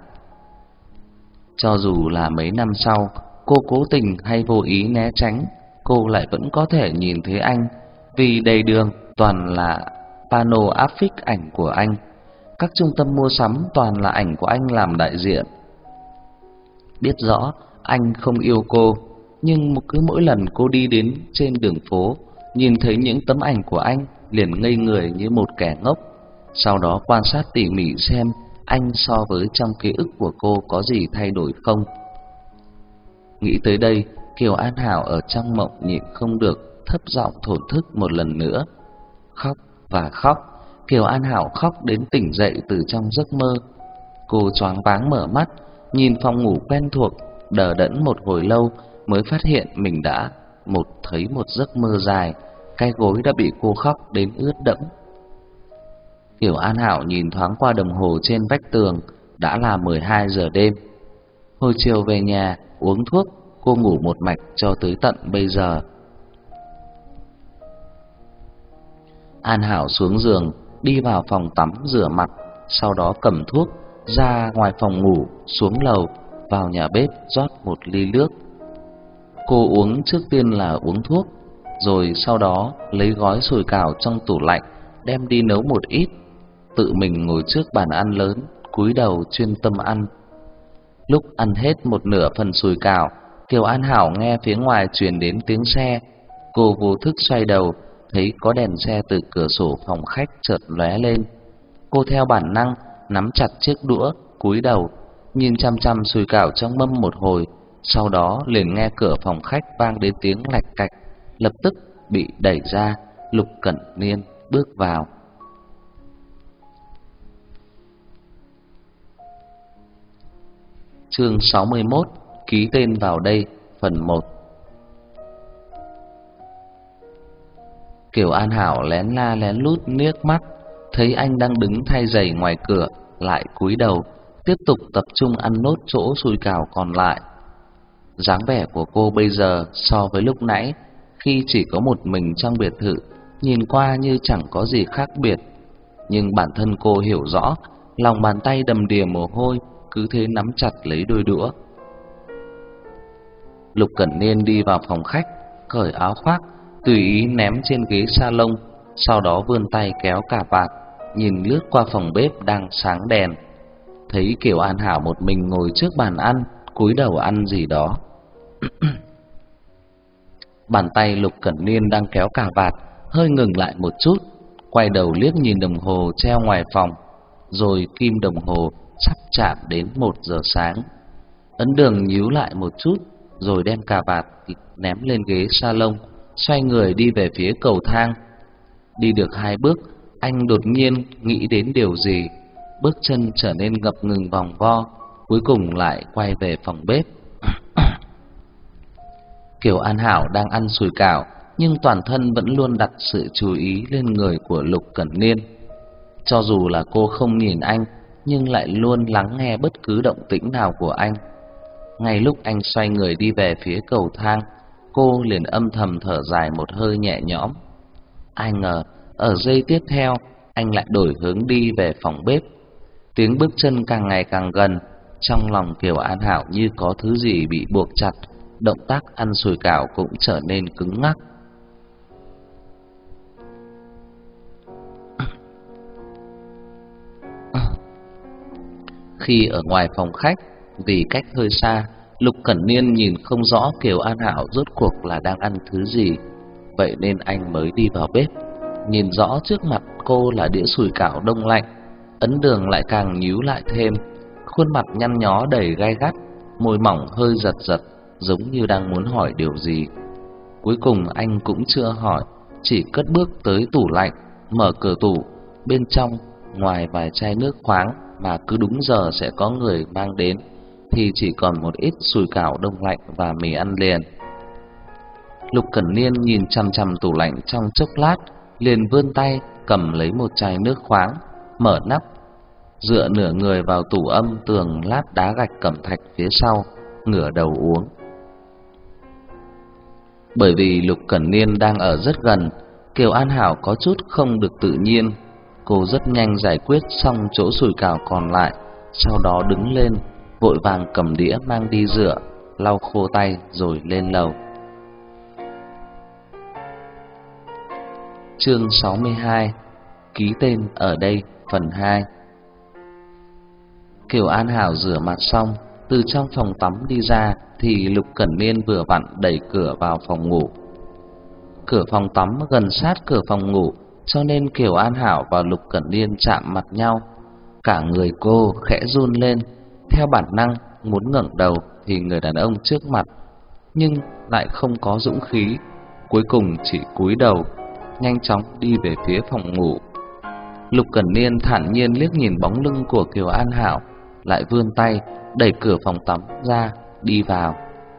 S1: Cho dù là mấy năm sau, cô cố tình hay vô ý né tránh, cô lại vẫn có thể nhìn thấy anh, vì đầy đường toàn là pano áp phích ảnh của anh. Các trung tâm mua sắm toàn là ảnh của anh làm đại diện. Biết rõ anh không yêu cô, nhưng cứ mỗi lần cô đi đến trên đường phố, nhìn thấy những tấm ảnh của anh liền ngây người như một kẻ ngốc. Sau đó quan sát tỉ mỉ xem anh so với trong ký ức của cô có gì thay đổi không. Nghĩ tới đây, Kiều An Hảo ở trong mộng nhịn không được thấp giọng thổn thức một lần nữa. Khóc và khóc, Kiều An Hảo khóc đến tỉnh dậy từ trong giấc mơ. Cô choáng váng mở mắt, nhìn phòng ngủ quen thuộc, đờ đẫn một hồi lâu mới phát hiện mình đã thấy một giấc mơ dài, cái gối đã bị cô khóc đến ướt đẫm. Kiều An Hảo nhìn thoáng qua đồng hồ trên vách tường, đã là 12 giờ đêm. Hồi chiều về nhà uống thuốc, cô ngủ một mạch cho tới tận bây giờ. An Hảo xuống giường, đi vào phòng tắm rửa mặt, sau đó cầm thuốc ra ngoài phòng ngủ, xuống lầu, vào nhà bếp rót một ly nước. Cô uống trước tiên là uống thuốc, rồi sau đó lấy gói sủi cảo trong tủ lạnh đem đi nấu một ít, tự mình ngồi trước bàn ăn lớn, cúi đầu chuyên tâm ăn. Lúc ăn hết một nửa phần sủi cảo, Kiều An Hảo nghe phía ngoài truyền đến tiếng xe. Cô vô thức xoay đầu, thấy có đèn xe từ cửa sổ phòng khách chợt lóe lên. Cô theo bản năng nắm chặt chiếc đũa, cúi đầu nhìn chăm chăm sủi cảo trong mâm một hồi, sau đó liền nghe cửa phòng khách vang đến tiếng lạch cạch, lập tức bị đẩy ra. Lục Cẩn Niên bước vào. Chương 61, ký tên vào đây, phần 1. Kiều An Hảo lén la lén lút liếc mắt, thấy anh đang đứng thay giày ngoài cửa, lại cúi đầu tiếp tục tập trung ăn nốt chỗ sủi cảo còn lại. Dáng vẻ của cô bây giờ so với lúc nãy, khi chỉ có một mình trong biệt thự, nhìn qua như chẳng có gì khác biệt, nhưng bản thân cô hiểu rõ, lòng bàn tay đầm đìa mồ hôi, cứ thế nắm chặt lấy đôi đũa. Lục Cẩn Niên đi vào phòng khách, cởi áo khoác, tùy ý ném trên ghế salon, sau đó vươn tay kéo cà vạt, nhìn lướt qua phòng bếp đang sáng đèn. Thấy Kiều An Hảo một mình ngồi trước bàn ăn, cúi đầu ăn gì đó. Bàn tay Lục Cẩn Niên đang kéo cà vạt hơi ngừng lại một chút, quay đầu liếc nhìn đồng hồ treo ngoài phòng, rồi kim đồng hồ sắp chạm đến 1 giờ sáng. Ấn Đường nhíu lại một chút, rồi đem cà vạt ném lên ghế salon, xoay người đi về phía cầu thang. Đi được 2 bước, anh đột nhiên nghĩ đến điều gì, bước chân trở nên ngập ngừng vòng vo, cuối cùng lại quay về phòng bếp. Kiều An Hảo đang ăn sủi cảo, nhưng toàn thân vẫn luôn đặt sự chú ý lên người của Lục Cẩn Niên. Cho dù là cô không nhìn anh, nhưng lại luôn lắng nghe bất cứ động tĩnh nào của anh. Ngay lúc anh xoay người đi về phía cầu thang, cô liền âm thầm thở dài một hơi nhẹ nhõm. Ai ngờ, ở giây tiếp theo, anh lại đổi hướng đi về phòng bếp. Tiếng bước chân càng ngày càng gần, trong lòng Kiều An Hảo như có thứ gì bị buộc chặt, động tác ăn sủi cảo cũng trở nên cứng ngắc. Khi ở ngoài phòng khách, vì cách hơi xa, Lục Cẩn Niên nhìn không rõ Kiều An Hạo rốt cuộc là đang ăn thứ gì, vậy nên anh mới đi vào bếp. Nhìn rõ trước mặt cô là đĩa sủi cảo đông lạnh, ấn đường lại càng nhíu lại thêm, khuôn mặt nhăn nhó đầy gai gắt, môi mỏng hơi giật giật, giống như đang muốn hỏi điều gì. Cuối cùng anh cũng chưa hỏi, chỉ cất bước tới tủ lạnh, mở cửa tủ, bên trong ngoài vài chai nước khoáng mà cứ đúng giờ sẽ có người mang đến thì chỉ còn một ít sủi cảo đông lạnh và mì ăn liền. Lục Cẩn Niên nhìn chằm chằm tủ lạnh trong chốc lát, liền vươn tay cầm lấy một chai nước khoáng, mở nắp, dựa nửa người vào tủ âm tường lát đá gạch cẩm thạch phía sau, ngửa đầu uống. Bởi vì Lục Cẩn Niên đang ở rất gần, Kiều An Hảo có chút không được tự nhiên. Cô rất nhanh giải quyết xong chỗ sủi cảo còn lại, sau đó đứng lên, vội vàng cầm đĩa mang đi rửa, lau khô tay rồi lên lầu. Chương 62: Ký tên ở đây, phần 2. Kiều An Hảo rửa mặt xong, từ trong phòng tắm đi ra thì Lục Cẩn Niên vừa vặn đẩy cửa vào phòng ngủ. Cửa phòng tắm gần sát cửa phòng ngủ, cho nên Kiều An Hảo và Lục Cẩn Niên chạm mặt nhau. Cả người cô khẽ run lên, theo bản năng muốn ngẩng đầu thì người đàn ông trước mặt, nhưng lại không có dũng khí, cuối cùng chỉ cúi đầu, nhanh chóng đi về phía phòng ngủ. Lục Cẩn Niên thản nhiên liếc nhìn bóng lưng của Kiều An Hảo, lại vươn tay đẩy cửa phòng tắm ra, đi vào.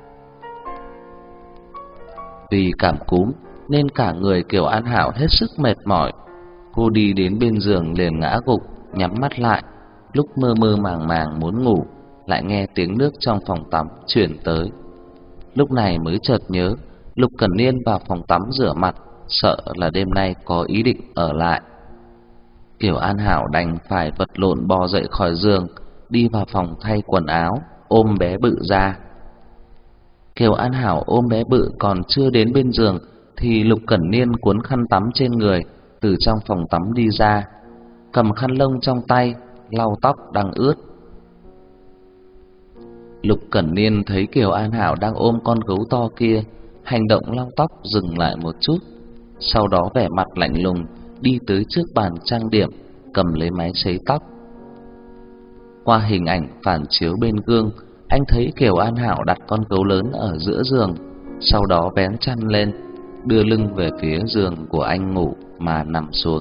S1: Vì cảm cúm nên cả người Kiều An Hảo hết sức mệt mỏi. Cô đi đến bên giường liền ngã gục, nhắm mắt lại. Lúc mơ mơ màng màng muốn ngủ, lại nghe tiếng nước trong phòng tắm truyền tới. Lúc này mới chợt nhớ, Lục Cẩn Niên vào phòng tắm rửa mặt, sợ là đêm nay có ý định ở lại. Kiều An Hảo đành phải vật lộn bò dậy khỏi giường, đi vào phòng thay quần áo, ôm bé Bự ra. Kiều An Hảo ôm bé Bự còn chưa đến bên giường thì Lục Cẩn Niên cuốn khăn tắm trên người từ trong phòng tắm đi ra, cầm khăn lông trong tay lau tóc đang ướt. Lục Cẩn Niên thấy Kiều An Hảo đang ôm con gấu to kia, hành động lau tóc dừng lại một chút, sau đó vẻ mặt lạnh lùng đi tới trước bàn trang điểm, cầm lấy máy sấy tóc. Qua hình ảnh phản chiếu bên gương, anh thấy Kiều An Hảo đặt con gấu lớn ở giữa giường, sau đó vén chăn lên, đưa lưng về phía giường của anh ngủ mà nằm xuống.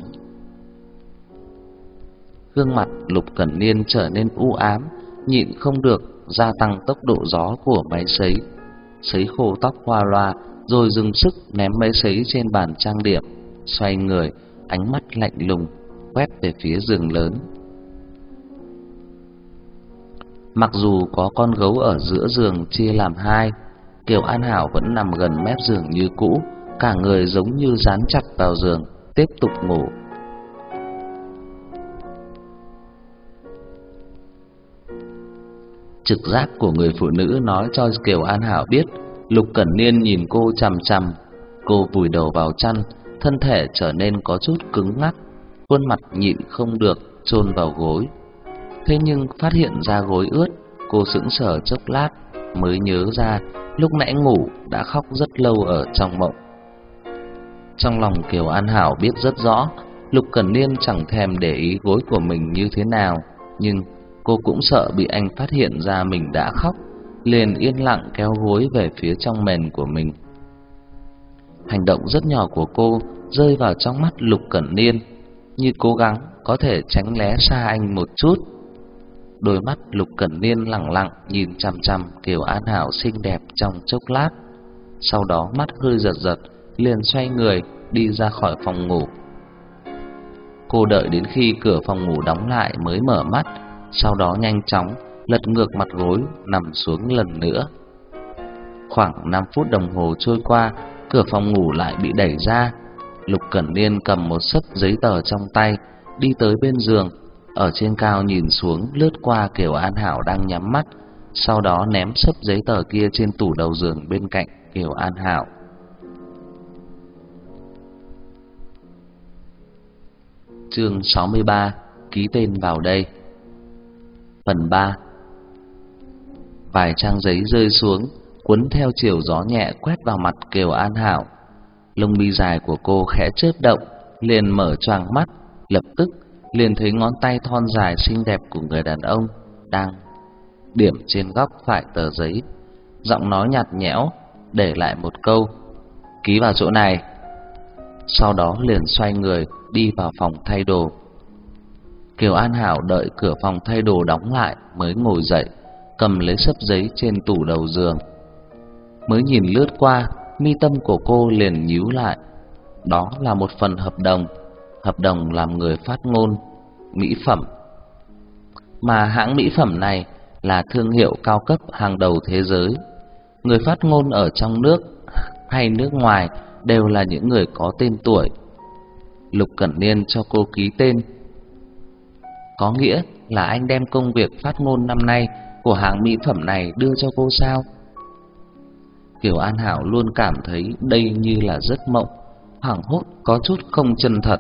S1: Gương mặt Lục Cẩn Niên trở nên u ám, nhịn không được gia tăng tốc độ gió của máy sấy, sấy khô tóc hoa loa, rồi dừng sức ném máy sấy trên bàn trang điểm, xoay người, ánh mắt lạnh lùng quét về phía giường lớn. Mặc dù có con gấu ở giữa giường chia làm hai, Kiều An Hảo vẫn nằm gần mép giường như cũ, cả người giống như dán chặt vào giường, tiếp tục ngủ. Trực giác của người phụ nữ nói cho Kiều An Hảo biết Lục Cẩn Niên nhìn cô chằm chằm. Cô vùi đầu vào chăn, thân thể trở nên có chút cứng ngắc, khuôn mặt nhịn không được chôn vào gối. Thế nhưng phát hiện ra gối ướt, cô sững sờ chốc lát mới nhớ ra lúc nãy ngủ đã khóc rất lâu ở trong mộng. Trong lòng Kiều An Hảo biết rất rõ Lục Cẩn Niên chẳng thèm để ý gối của mình như thế nào, nhưng cô cũng sợ bị anh phát hiện ra mình đã khóc, liền yên lặng kéo gối về phía trong mền của mình. Hành động rất nhỏ của cô rơi vào trong mắt Lục Cẩn Niên, như cố gắng có thể tránh né xa anh một chút. Đôi mắt Lục Cẩn Niên lẳng lặng nhìn chằm chằm Kiều An Hảo xinh đẹp trong chốc lát, sau đó mắt hơi giật giật, liền xoay người đi ra khỏi phòng ngủ. Cô đợi đến khi cửa phòng ngủ đóng lại mới mở mắt, sau đó nhanh chóng lật ngược mặt gối nằm xuống lần nữa. Khoảng 5 phút đồng hồ trôi qua, cửa phòng ngủ lại bị đẩy ra. Lục Cẩn Niên cầm một xấp giấy tờ trong tay, đi tới bên giường, ở trên cao nhìn xuống lướt qua Kiều An Hảo đang nhắm mắt, sau đó ném xấp giấy tờ kia trên tủ đầu giường bên cạnh Kiều An Hảo. Chương 63: Ký tên vào đây. Phần 3. Vài trang giấy rơi xuống, cuốn theo chiều gió nhẹ quét vào mặt Kiều An Hảo. Lông mi dài của cô khẽ chớp động, liền mở choàng mắt, lập tức liền thấy ngón tay thon dài xinh đẹp của người đàn ông đang điểm trên góc phải tờ giấy. Giọng nói nhạt nhẽo để lại một câu: "Ký vào chỗ này." Sau đó liền xoay người đi vào phòng thay đồ. Kiều An Hảo đợi cửa phòng thay đồ đóng lại mới ngồi dậy, cầm lấy xấp giấy trên tủ đầu giường. Mới nhìn lướt qua, mi tâm của cô liền nhíu lại. Đó là một phần hợp đồng làm người phát ngôn mỹ phẩm. Mà hãng mỹ phẩm này là thương hiệu cao cấp hàng đầu thế giới. Người phát ngôn ở trong nước hay nước ngoài đều là những người có tên tuổi. Lục Cẩn Niên cho cô ký tên, có nghĩa là anh đem công việc phát ngôn năm nay của hãng mỹ phẩm này đưa cho cô sao? Kiều An Hảo luôn cảm thấy đây như là giấc mộng, hoảng hốt có chút không chân thật.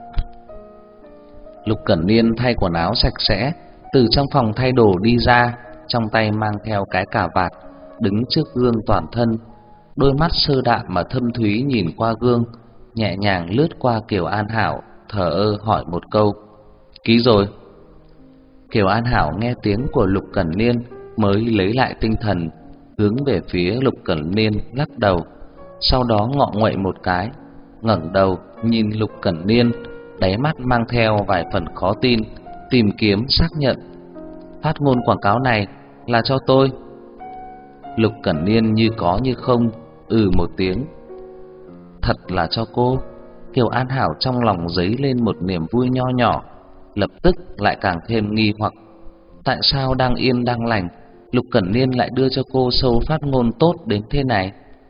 S1: Lục Cẩn Niên thay quần áo sạch sẽ, từ trong phòng thay đồ đi ra, trong tay mang theo cái cà vạt, đứng trước gương toàn thân. Đôi mắt sơ đạm mà thâm thúy nhìn qua gương, nhẹ nhàng lướt qua Kiều An Hảo, thờ ơ hỏi một câu: "Ký rồi." Kiều An Hảo nghe tiếng của Lục Cẩn Niên mới lấy lại tinh thần, hướng về phía Lục Cẩn Niên lắc đầu, sau đó ngọ nguậy một cái, ngẩng đầu nhìn Lục Cẩn Niên, đáy mắt mang theo vài phần khó tin, tìm kiếm xác nhận: "Phát ngôn quảng cáo này là cho tôi?" Lục Cẩn Niên như có như không một tiếng: "Thật là cho cô?" Kiều An Hảo trong lòng dấy lên một niềm vui nho nhỏ, lập tức lại càng thêm nghi hoặc. Tại sao đang yên đang lành, Lục Cẩn Niên lại đưa cho cô sâu phát ngôn tốt đến thế này?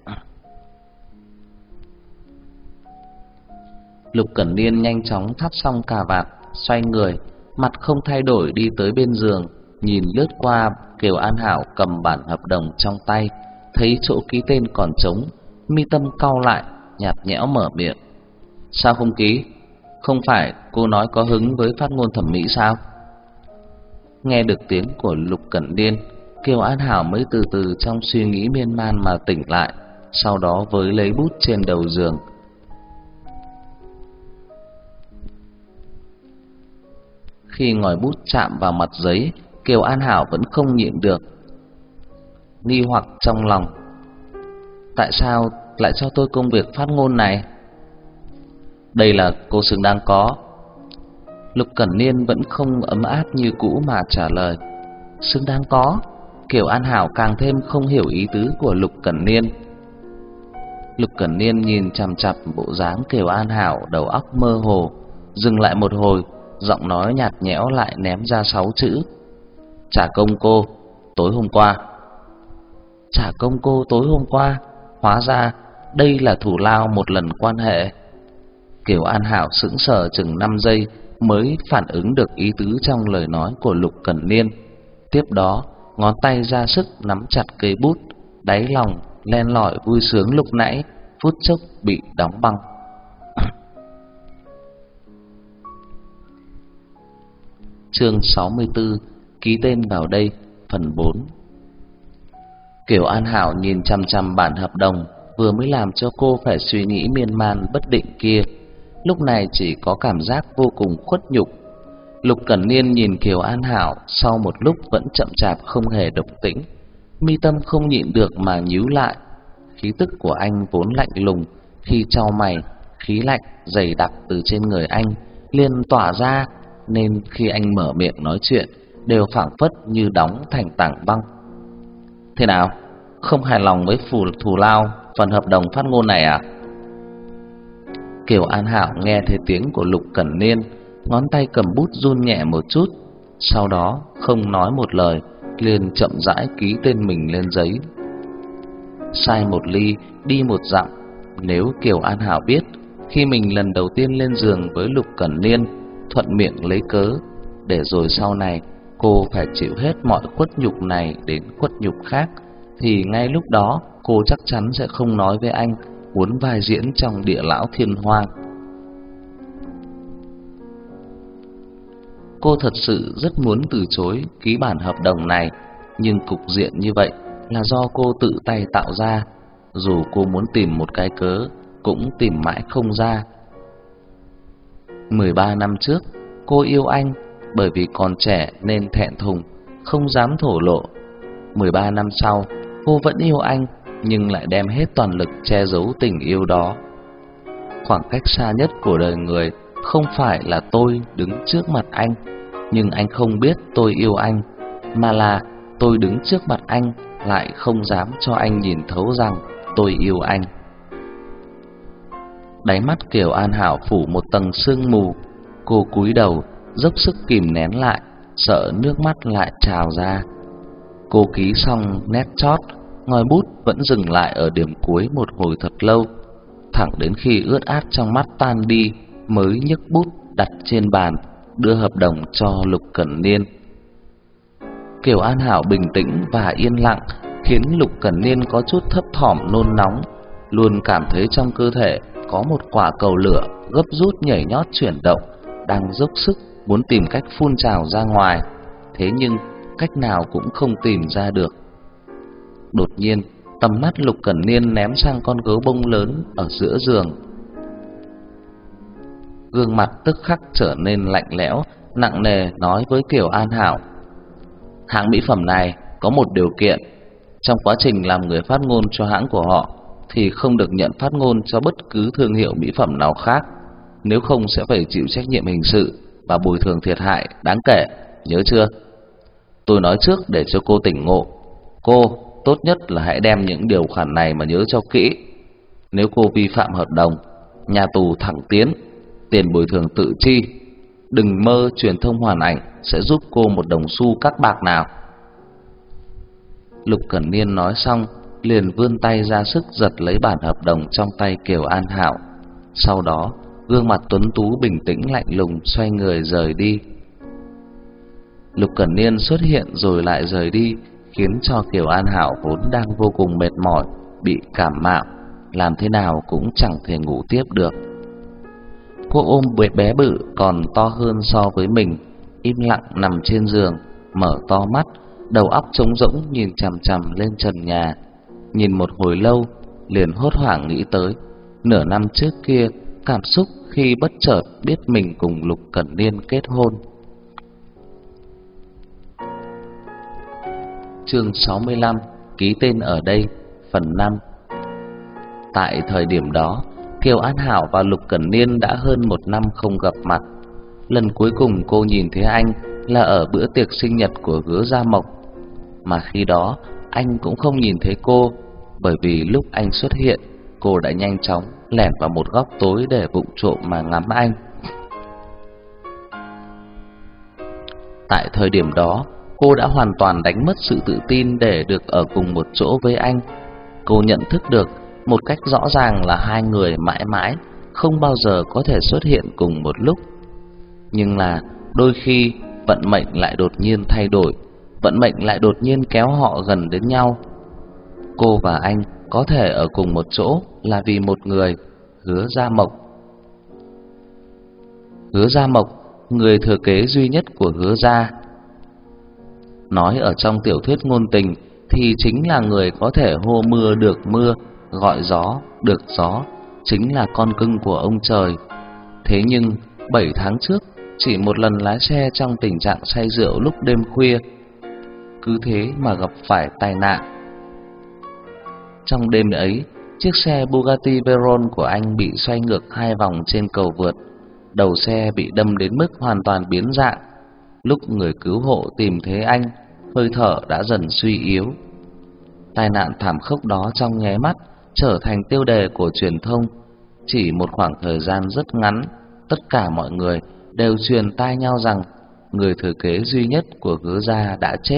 S1: Lục Cẩn Niên nhanh chóng thắt xong cà vạt, xoay người, mặt không thay đổi đi tới bên giường, nhìn lướt qua Kiều An Hảo cầm bản hợp đồng trong tay, thấy chỗ ký tên còn trống, mi tâm cau lại, nhạt nhẽo mở miệng: "Sao không ký? Không phải cô nói có hứng với phát ngôn thẩm mỹ sao?" Nghe được tiếng của Lục Cẩn Niên, Kiều An Hảo mới từ từ trong suy nghĩ miên man mà tỉnh lại, sau đó với lấy bút trên đầu giường. Khi ngòi bút chạm vào mặt giấy, Kiều An Hảo vẫn không nhịn được nghi hoặc trong lòng: tại sao lại cho tôi công việc phát ngôn này? Đây là cô xứng đáng có. Lục Cẩn Niên vẫn không ấm áp như cũ mà trả lời: "Xứng đáng có?" Kiều An Hảo càng thêm không hiểu ý tứ của Lục Cẩn Niên. Lục Cẩn Niên nhìn chằm chằm bộ dáng Kiều An Hảo, đầu óc mơ hồ, dừng lại một hồi, giọng nói nhạt nhẽo lại ném ra 6 chữ: "Trả công cô tối hôm qua." Trả công cô tối hôm qua? Hóa ra đây là thù lao một lần quan hệ. Kiều An Hảo sững sờ chừng 5 giây mới phản ứng được ý tứ trong lời nói của Lục Cẩn Niên. Tiếp đó, ngón tay ra sức nắm chặt cây bút, đáy lòng len lỏi vui sướng lúc nãy phút chốc bị đóng băng. Chương 64: Ký tên vào đây. Phần 4. Kiều An Hảo nhìn chằm chằm bản hợp đồng vừa mới làm cho cô phải suy nghĩ miên man bất định kia, lúc này chỉ có cảm giác vô cùng khuất nhục. Lục Cẩn Niên nhìn Kiều An Hảo sau một lúc vẫn chậm chạp không hề động tĩnh, mi tâm không nhịn được mà nhíu lại. Khí tức của anh vốn lạnh lùng, khi chau mày, khí lạnh dày đặc từ trên người anh liền tỏa ra, nên khi anh mở miệng nói chuyện đều phảng phất như đóng thành tảng băng. "Thế nào? Không hài lòng với thù lao phần hợp đồng phát ngôn này à?" Kiều An Hảo nghe thấy tiếng của Lục Cẩn Niên, ngón tay cầm bút run nhẹ một chút, sau đó không nói một lời, liền chậm rãi ký tên mình lên giấy. Sai một ly đi một dặm. Nếu Kiều An Hảo biết khi mình lần đầu tiên lên giường với Lục Cẩn Niên thuận miệng lấy cớ, để rồi sau này cô phải chịu hết mọi khuất nhục này đến khuất nhục khác, thì ngay lúc đó cô chắc chắn sẽ không nói với anh muốn vai diễn trong Địa Lão Thiên Hoang. cô thật sự rất muốn từ chối ký bản hợp đồng này, nhưng cục diện như vậy là do cô tự tay tạo ra, dù cô muốn tìm một cái cớ cũng tìm mãi không ra. 13 năm trước, cô yêu anh, bởi vì còn trẻ nên thẹn thùng, không dám thổ lộ. 13 năm sau, cô vẫn yêu anh, nhưng lại đem hết toàn lực che giấu tình yêu đó. Khoảng cách xa nhất của đời người không phải là tôi đứng trước mặt anh, nhưng anh không biết tôi yêu anh, mà là tôi đứng trước mặt anh lại không dám cho anh nhìn thấu rằng tôi yêu anh. Đáy mắt Kiều An Hảo phủ một tầng sương mù, cô cúi đầu, dốc sức kìm nén lại, sợ nước mắt lại trào ra. Cô ký xong nét chót, ngòi bút vẫn dừng lại ở điểm cuối một hồi thật lâu, thẳng đến khi ướt át trong mắt tan đi mới nhấc bút đặt trên bàn, đưa hợp đồng cho Lục Cẩn Niên. Kiều An Hảo bình tĩnh và yên lặng khiến Lục Cẩn Niên có chút thấp thỏm nôn nóng, luôn cảm thấy trong cơ thể có một quả cầu lửa gấp rút nhảy nhót chuyển động, đang dốc sức muốn tìm cách phun trào ra ngoài, thế nhưng cách nào cũng không tìm ra được. Đột nhiên, tầm mắt Lục Cẩn Niên ném sang con gấu bông lớn ở giữa giường. Gương mặt tức khắc trở nên lạnh lẽo, nặng nề nói với Kiều An Hảo: hãng mỹ phẩm này có một điều kiện, trong quá trình làm người phát ngôn cho hãng của họ thì không được nhận phát ngôn cho bất cứ thương hiệu mỹ phẩm nào khác, nếu không sẽ phải chịu trách nhiệm hình sự và bồi thường thiệt hại đáng kể, nhớ chưa? Tôi nói trước để cho cô tỉnh ngộ, cô tốt nhất là hãy đem những điều khoản này mà nhớ cho kỹ. Nếu cô vi phạm hợp đồng, nhà tù thẳng tiến, tiền bồi thường tự chi. Đừng mơ truyền thông hoàn ảnh sẽ giúp cô một đồng xu các bạc nào. Lục Cẩn Niên nói xong, liền vươn tay ra sức giật lấy bản hợp đồng trong tay Kiều An Hảo. Sau đó, gương mặt tuấn tú bình tĩnh lạnh lùng xoay người rời đi. Lục Cẩn Niên xuất hiện rồi lại rời đi, khiến cho Kiều An Hảo vốn đang vô cùng mệt mỏi, bị cảm mạo, làm thế nào cũng chẳng thể ngủ tiếp được. Cô ôm bé bự còn to hơn so với mình, im lặng nằm trên giường, mở to mắt, đầu óc trống rỗng nhìn chằm chằm lên trần nhà. Nhìn một hồi lâu, liền hốt hoảng nghĩ tới nửa năm trước kia cảm xúc khi bất chợt biết mình cùng Lục Cẩn Niên kết hôn. Chương 65: Ký tên ở đây, phần 5. Tại thời điểm đó, Kiều An Hảo và Lục Cẩn Niên đã hơn 1 năm không gặp mặt. Lần cuối cùng cô nhìn thấy anh là ở bữa tiệc sinh nhật của Hứa Gia Mộc, mà khi đó anh cũng không nhìn thấy cô, bởi vì lúc anh xuất hiện, cô đã nhanh chóng lẻn vào một góc tối để vụng trộm mà ngắm anh. Tại thời điểm đó, cô đã hoàn toàn đánh mất sự tự tin để được ở cùng một chỗ với anh. Cô nhận thức được một cách rõ ràng là hai người mãi mãi không bao giờ có thể xuất hiện cùng một lúc. Nhưng là đôi khi vận mệnh lại đột nhiên thay đổi, vận mệnh lại đột nhiên kéo họ gần đến nhau. Cô và anh có thể ở cùng một chỗ là vì một người, Hứa Gia Mộc. Hứa Gia Mộc, người thừa kế duy nhất của Hứa gia. Nói ở trong tiểu thuyết ngôn tình thì chính là người có thể hô mưa được mưa, gọi gió được gió, chính là con cưng của ông trời. Thế nhưng 7 tháng trước, chỉ một lần lái xe trong tình trạng say rượu lúc đêm khuya, cứ thế mà gặp phải tai nạn. Trong đêm ấy, chiếc xe Bugatti Veyron của anh bị xoay ngược 2 vòng trên cầu vượt, đầu xe bị đâm đến mức hoàn toàn biến dạng. Lúc người cứu hộ tìm thấy anh, hơi thở đã dần suy yếu. Tai nạn thảm khốc đó trong nháy mắt trở thành tiêu đề của truyền thông. Chỉ một khoảng thời gian rất ngắn, tất cả mọi người đều truyền tai nhau rằng người thừa kế duy nhất của Hứa gia đã chết.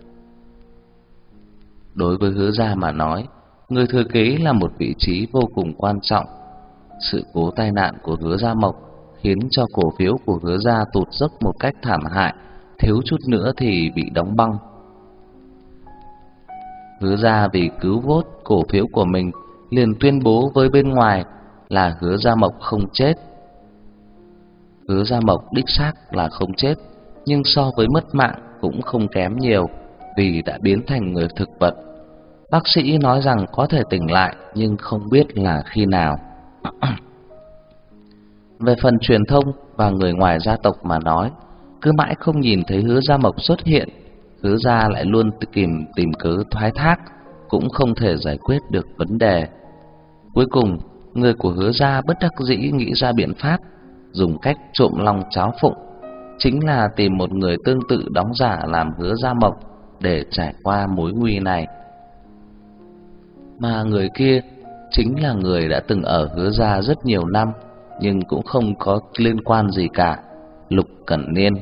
S1: Đối với Hứa gia mà nói, người thừa kế là một vị trí vô cùng quan trọng. Sự cố tai nạn của Hứa Gia Mộc khiến cho cổ phiếu của Hứa gia tụt dốc một cách thảm hại, thiếu chút nữa thì bị đóng băng. Hứa gia vì cứu vớt cổ phiếu của mình liền tuyên bố với bên ngoài là Hứa Gia Mộc không chết. Hứa Gia Mộc đích xác là không chết, nhưng so với mất mạng cũng không kém nhiều, vì đã biến thành người thực vật. Bác sĩ nói rằng có thể tỉnh lại nhưng không biết là khi nào. Về phần truyền thông và người ngoài gia tộc mà nói, cứ mãi không nhìn thấy Hứa Gia Mộc xuất hiện, Hứa gia lại luôn tìm cớ thoái thác, cũng không thể giải quyết được vấn đề. Cuối cùng, người của Hứa gia bất đắc dĩ nghĩ ra biện pháp, dùng cách trộm long cháo phụng, chính là tìm một người tương tự đóng giả làm Hứa Gia Mộc để trải qua mối nguy này. Mà người kia chính là người đã từng ở Hứa gia rất nhiều năm, nhưng cũng không có liên quan gì cả, Lục Cẩn Niên.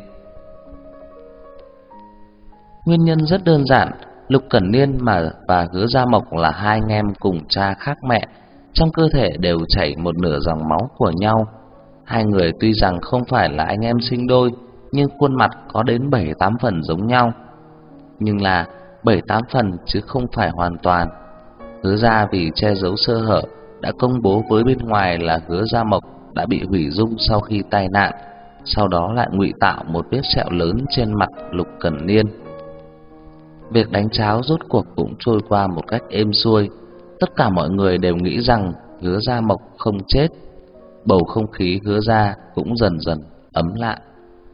S1: Nguyên nhân rất đơn giản, Lục Cẩn Niên và Hứa Gia Mộc là hai anh em cùng cha khác mẹ, trong cơ thể đều chảy một nửa dòng máu của nhau. Hai người tuy rằng không phải là anh em sinh đôi, nhưng khuôn mặt có đến 7-8 phần giống nhau. Nhưng là 7-8 phần chứ không phải hoàn toàn. Hứa gia vì che giấu sơ hở đã công bố với bên ngoài là Hứa Gia Mộc đã bị hủy dung sau khi tai nạn, sau đó lại ngụy tạo một vết sẹo lớn trên mặt Lục Cẩn Niên. Việc đánh cháo rốt cuộc cũng trôi qua một cách êm xuôi. Tất cả mọi người đều nghĩ rằng Hứa Gia Mộc không chết. Bầu không khí Hứa gia cũng dần dần ấm lại.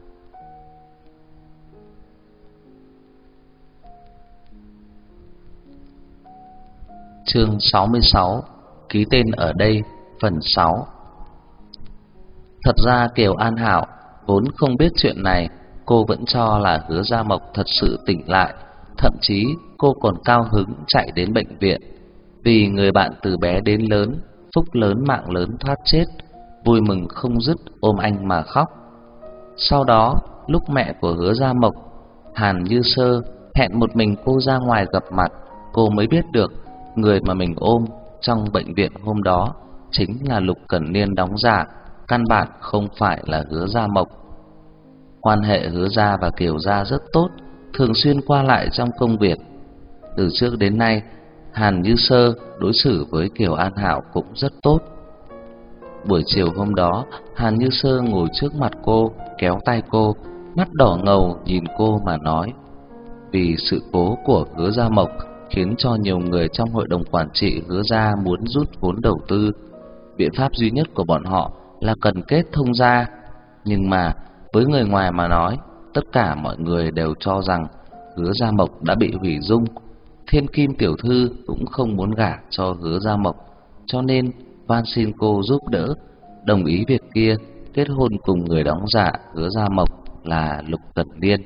S1: Chương 66: Ký tên ở đây, phần 6. Thật ra Kiều An Hảo vốn không biết chuyện này, cô vẫn cho là Hứa Gia Mộc thật sự tỉnh lại, thậm chí cô còn cao hứng chạy đến bệnh viện. Vì người bạn từ bé đến lớn, phúc lớn mạng lớn thoát chết, vui mừng không dứt ôm anh mà khóc. Sau đó, lúc mẹ của Hứa Gia Mộc, Hàn Như Sơ, hẹn một mình cô ra ngoài gặp mặt, cô mới biết được người mà mình ôm trong bệnh viện hôm đó chính là Lục Cẩn Niên đóng giả, căn bản không phải là Hứa Gia Mộc. Quan hệ Hứa gia và Kiều gia rất tốt, thường xuyên qua lại trong công việc. Từ trước đến nay, Hàn Như Sơ đối xử với Kiều An Hảo cũng rất tốt. Buổi chiều hôm đó, Hàn Như Sơ ngồi trước mặt cô, kéo tay cô, mắt đỏ ngầu nhìn cô mà nói: vì sự cố của Hứa Gia Mộc khiến cho nhiều người trong hội đồng quản trị Hứa gia muốn rút vốn đầu tư. Biện pháp duy nhất của bọn họ là cần kết thông gia, nhưng mà với người ngoài mà nói, tất cả mọi người đều cho rằng Hứa Gia Mộc đã bị hủy dung. Thiên Kim tiểu thư cũng không muốn gả cho Hứa Gia Mộc, cho nên van xin cô giúp đỡ, đồng ý việc kia, kết hôn cùng người đóng giả Hứa Gia Mộc là Lục Cẩn Niên.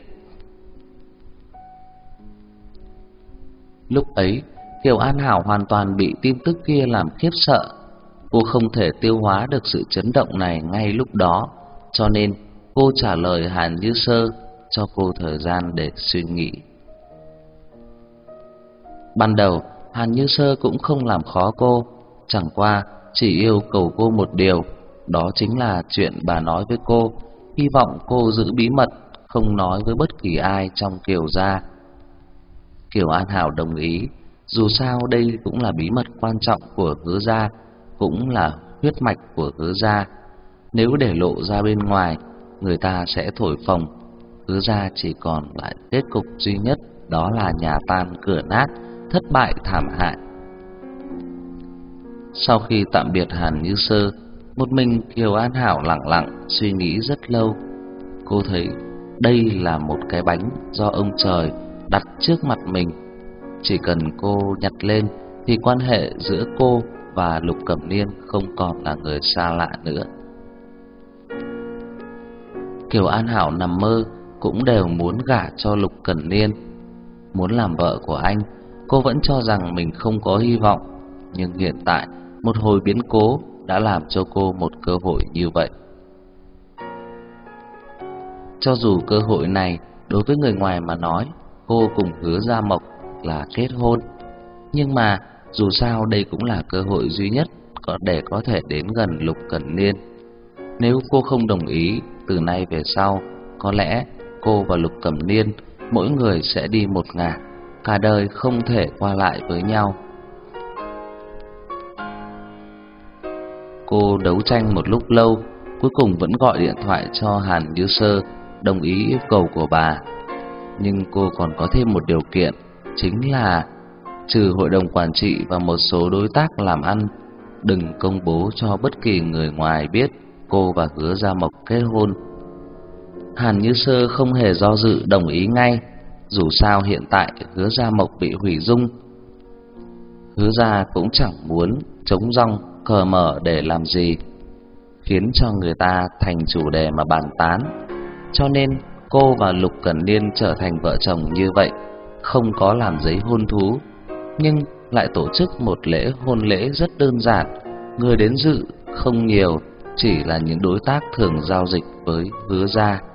S1: Lúc ấy, Kiều An Hảo hoàn toàn bị tin tức kia làm khiếp sợ. Cô không thể tiêu hóa được sự chấn động này ngay lúc đó, cho nên cô trả lời Hàn Như Sơ, cho cô thời gian để suy nghĩ. Ban đầu, Hàn Như Sơ cũng không làm khó cô, chẳng qua chỉ yêu cầu cô một điều, đó chính là chuyện bà nói với cô, hy vọng cô giữ bí mật, không nói với bất kỳ ai trong Kiều gia. Kiều An Hảo đồng ý, dù sao đây cũng là bí mật quan trọng của Hứa gia, cũng là huyết mạch của Hứa gia. Nếu để lộ ra bên ngoài, người ta sẽ thổi phồng, Hứa gia chỉ còn lại kết cục duy nhất, đó là nhà tan cửa nát, thất bại thảm hại. Sau khi tạm biệt Hàn Như Sơ, một mình Kiều An Hảo lặng lặng suy nghĩ rất lâu. Cô thấy đây là một cái bánh do ông trời đặt trước mặt mình, chỉ cần cô nhặt lên thì quan hệ giữa cô và Lục Cẩm Niên không còn là người xa lạ nữa. Kiều An Hảo nằm mơ cũng đều muốn gả cho Lục Cẩn Niên, muốn làm vợ của anh. Cô vẫn cho rằng mình không có hy vọng, nhưng hiện tại một hồi biến cố đã làm cho cô một cơ hội như vậy. Cho dù cơ hội này đối với người ngoài mà nói, cô cùng Hứa Gia Mộc là kết hôn, nhưng mà dù sao đây cũng là cơ hội duy nhất để có thể đến gần Lục Cẩn Niên. Nếu cô không đồng ý, từ nay về sau, có lẽ cô và Lục Cẩm Niên mỗi người sẽ đi một ngả, cả đời không thể qua lại với nhau. Cô đấu tranh một lúc lâu, cuối cùng vẫn gọi điện thoại cho Hàn Như Sơ, đồng ý yêu cầu của bà. Nhưng cô còn có thêm một điều kiện, chính là trừ hội đồng quản trị và một số đối tác làm ăn, đừng công bố cho bất kỳ người ngoài biết cô và Hứa Gia Mộc kết hôn. Hàn Như Sơ không hề do dự đồng ý ngay, dù sao hiện tại Hứa Gia Mộc bị hủy dung. Hứa Gia cũng chẳng muốn trống rong cờ mở để làm gì, khiến cho người ta thành chủ đề mà bàn tán. Cho nên cô và Lục Cẩn Niên trở thành vợ chồng như vậy, không có làm giấy hôn thú, nhưng lại tổ chức một hôn lễ rất đơn giản, người đến dự không nhiều, chỉ là những đối tác thường giao dịch với Hứa Gia.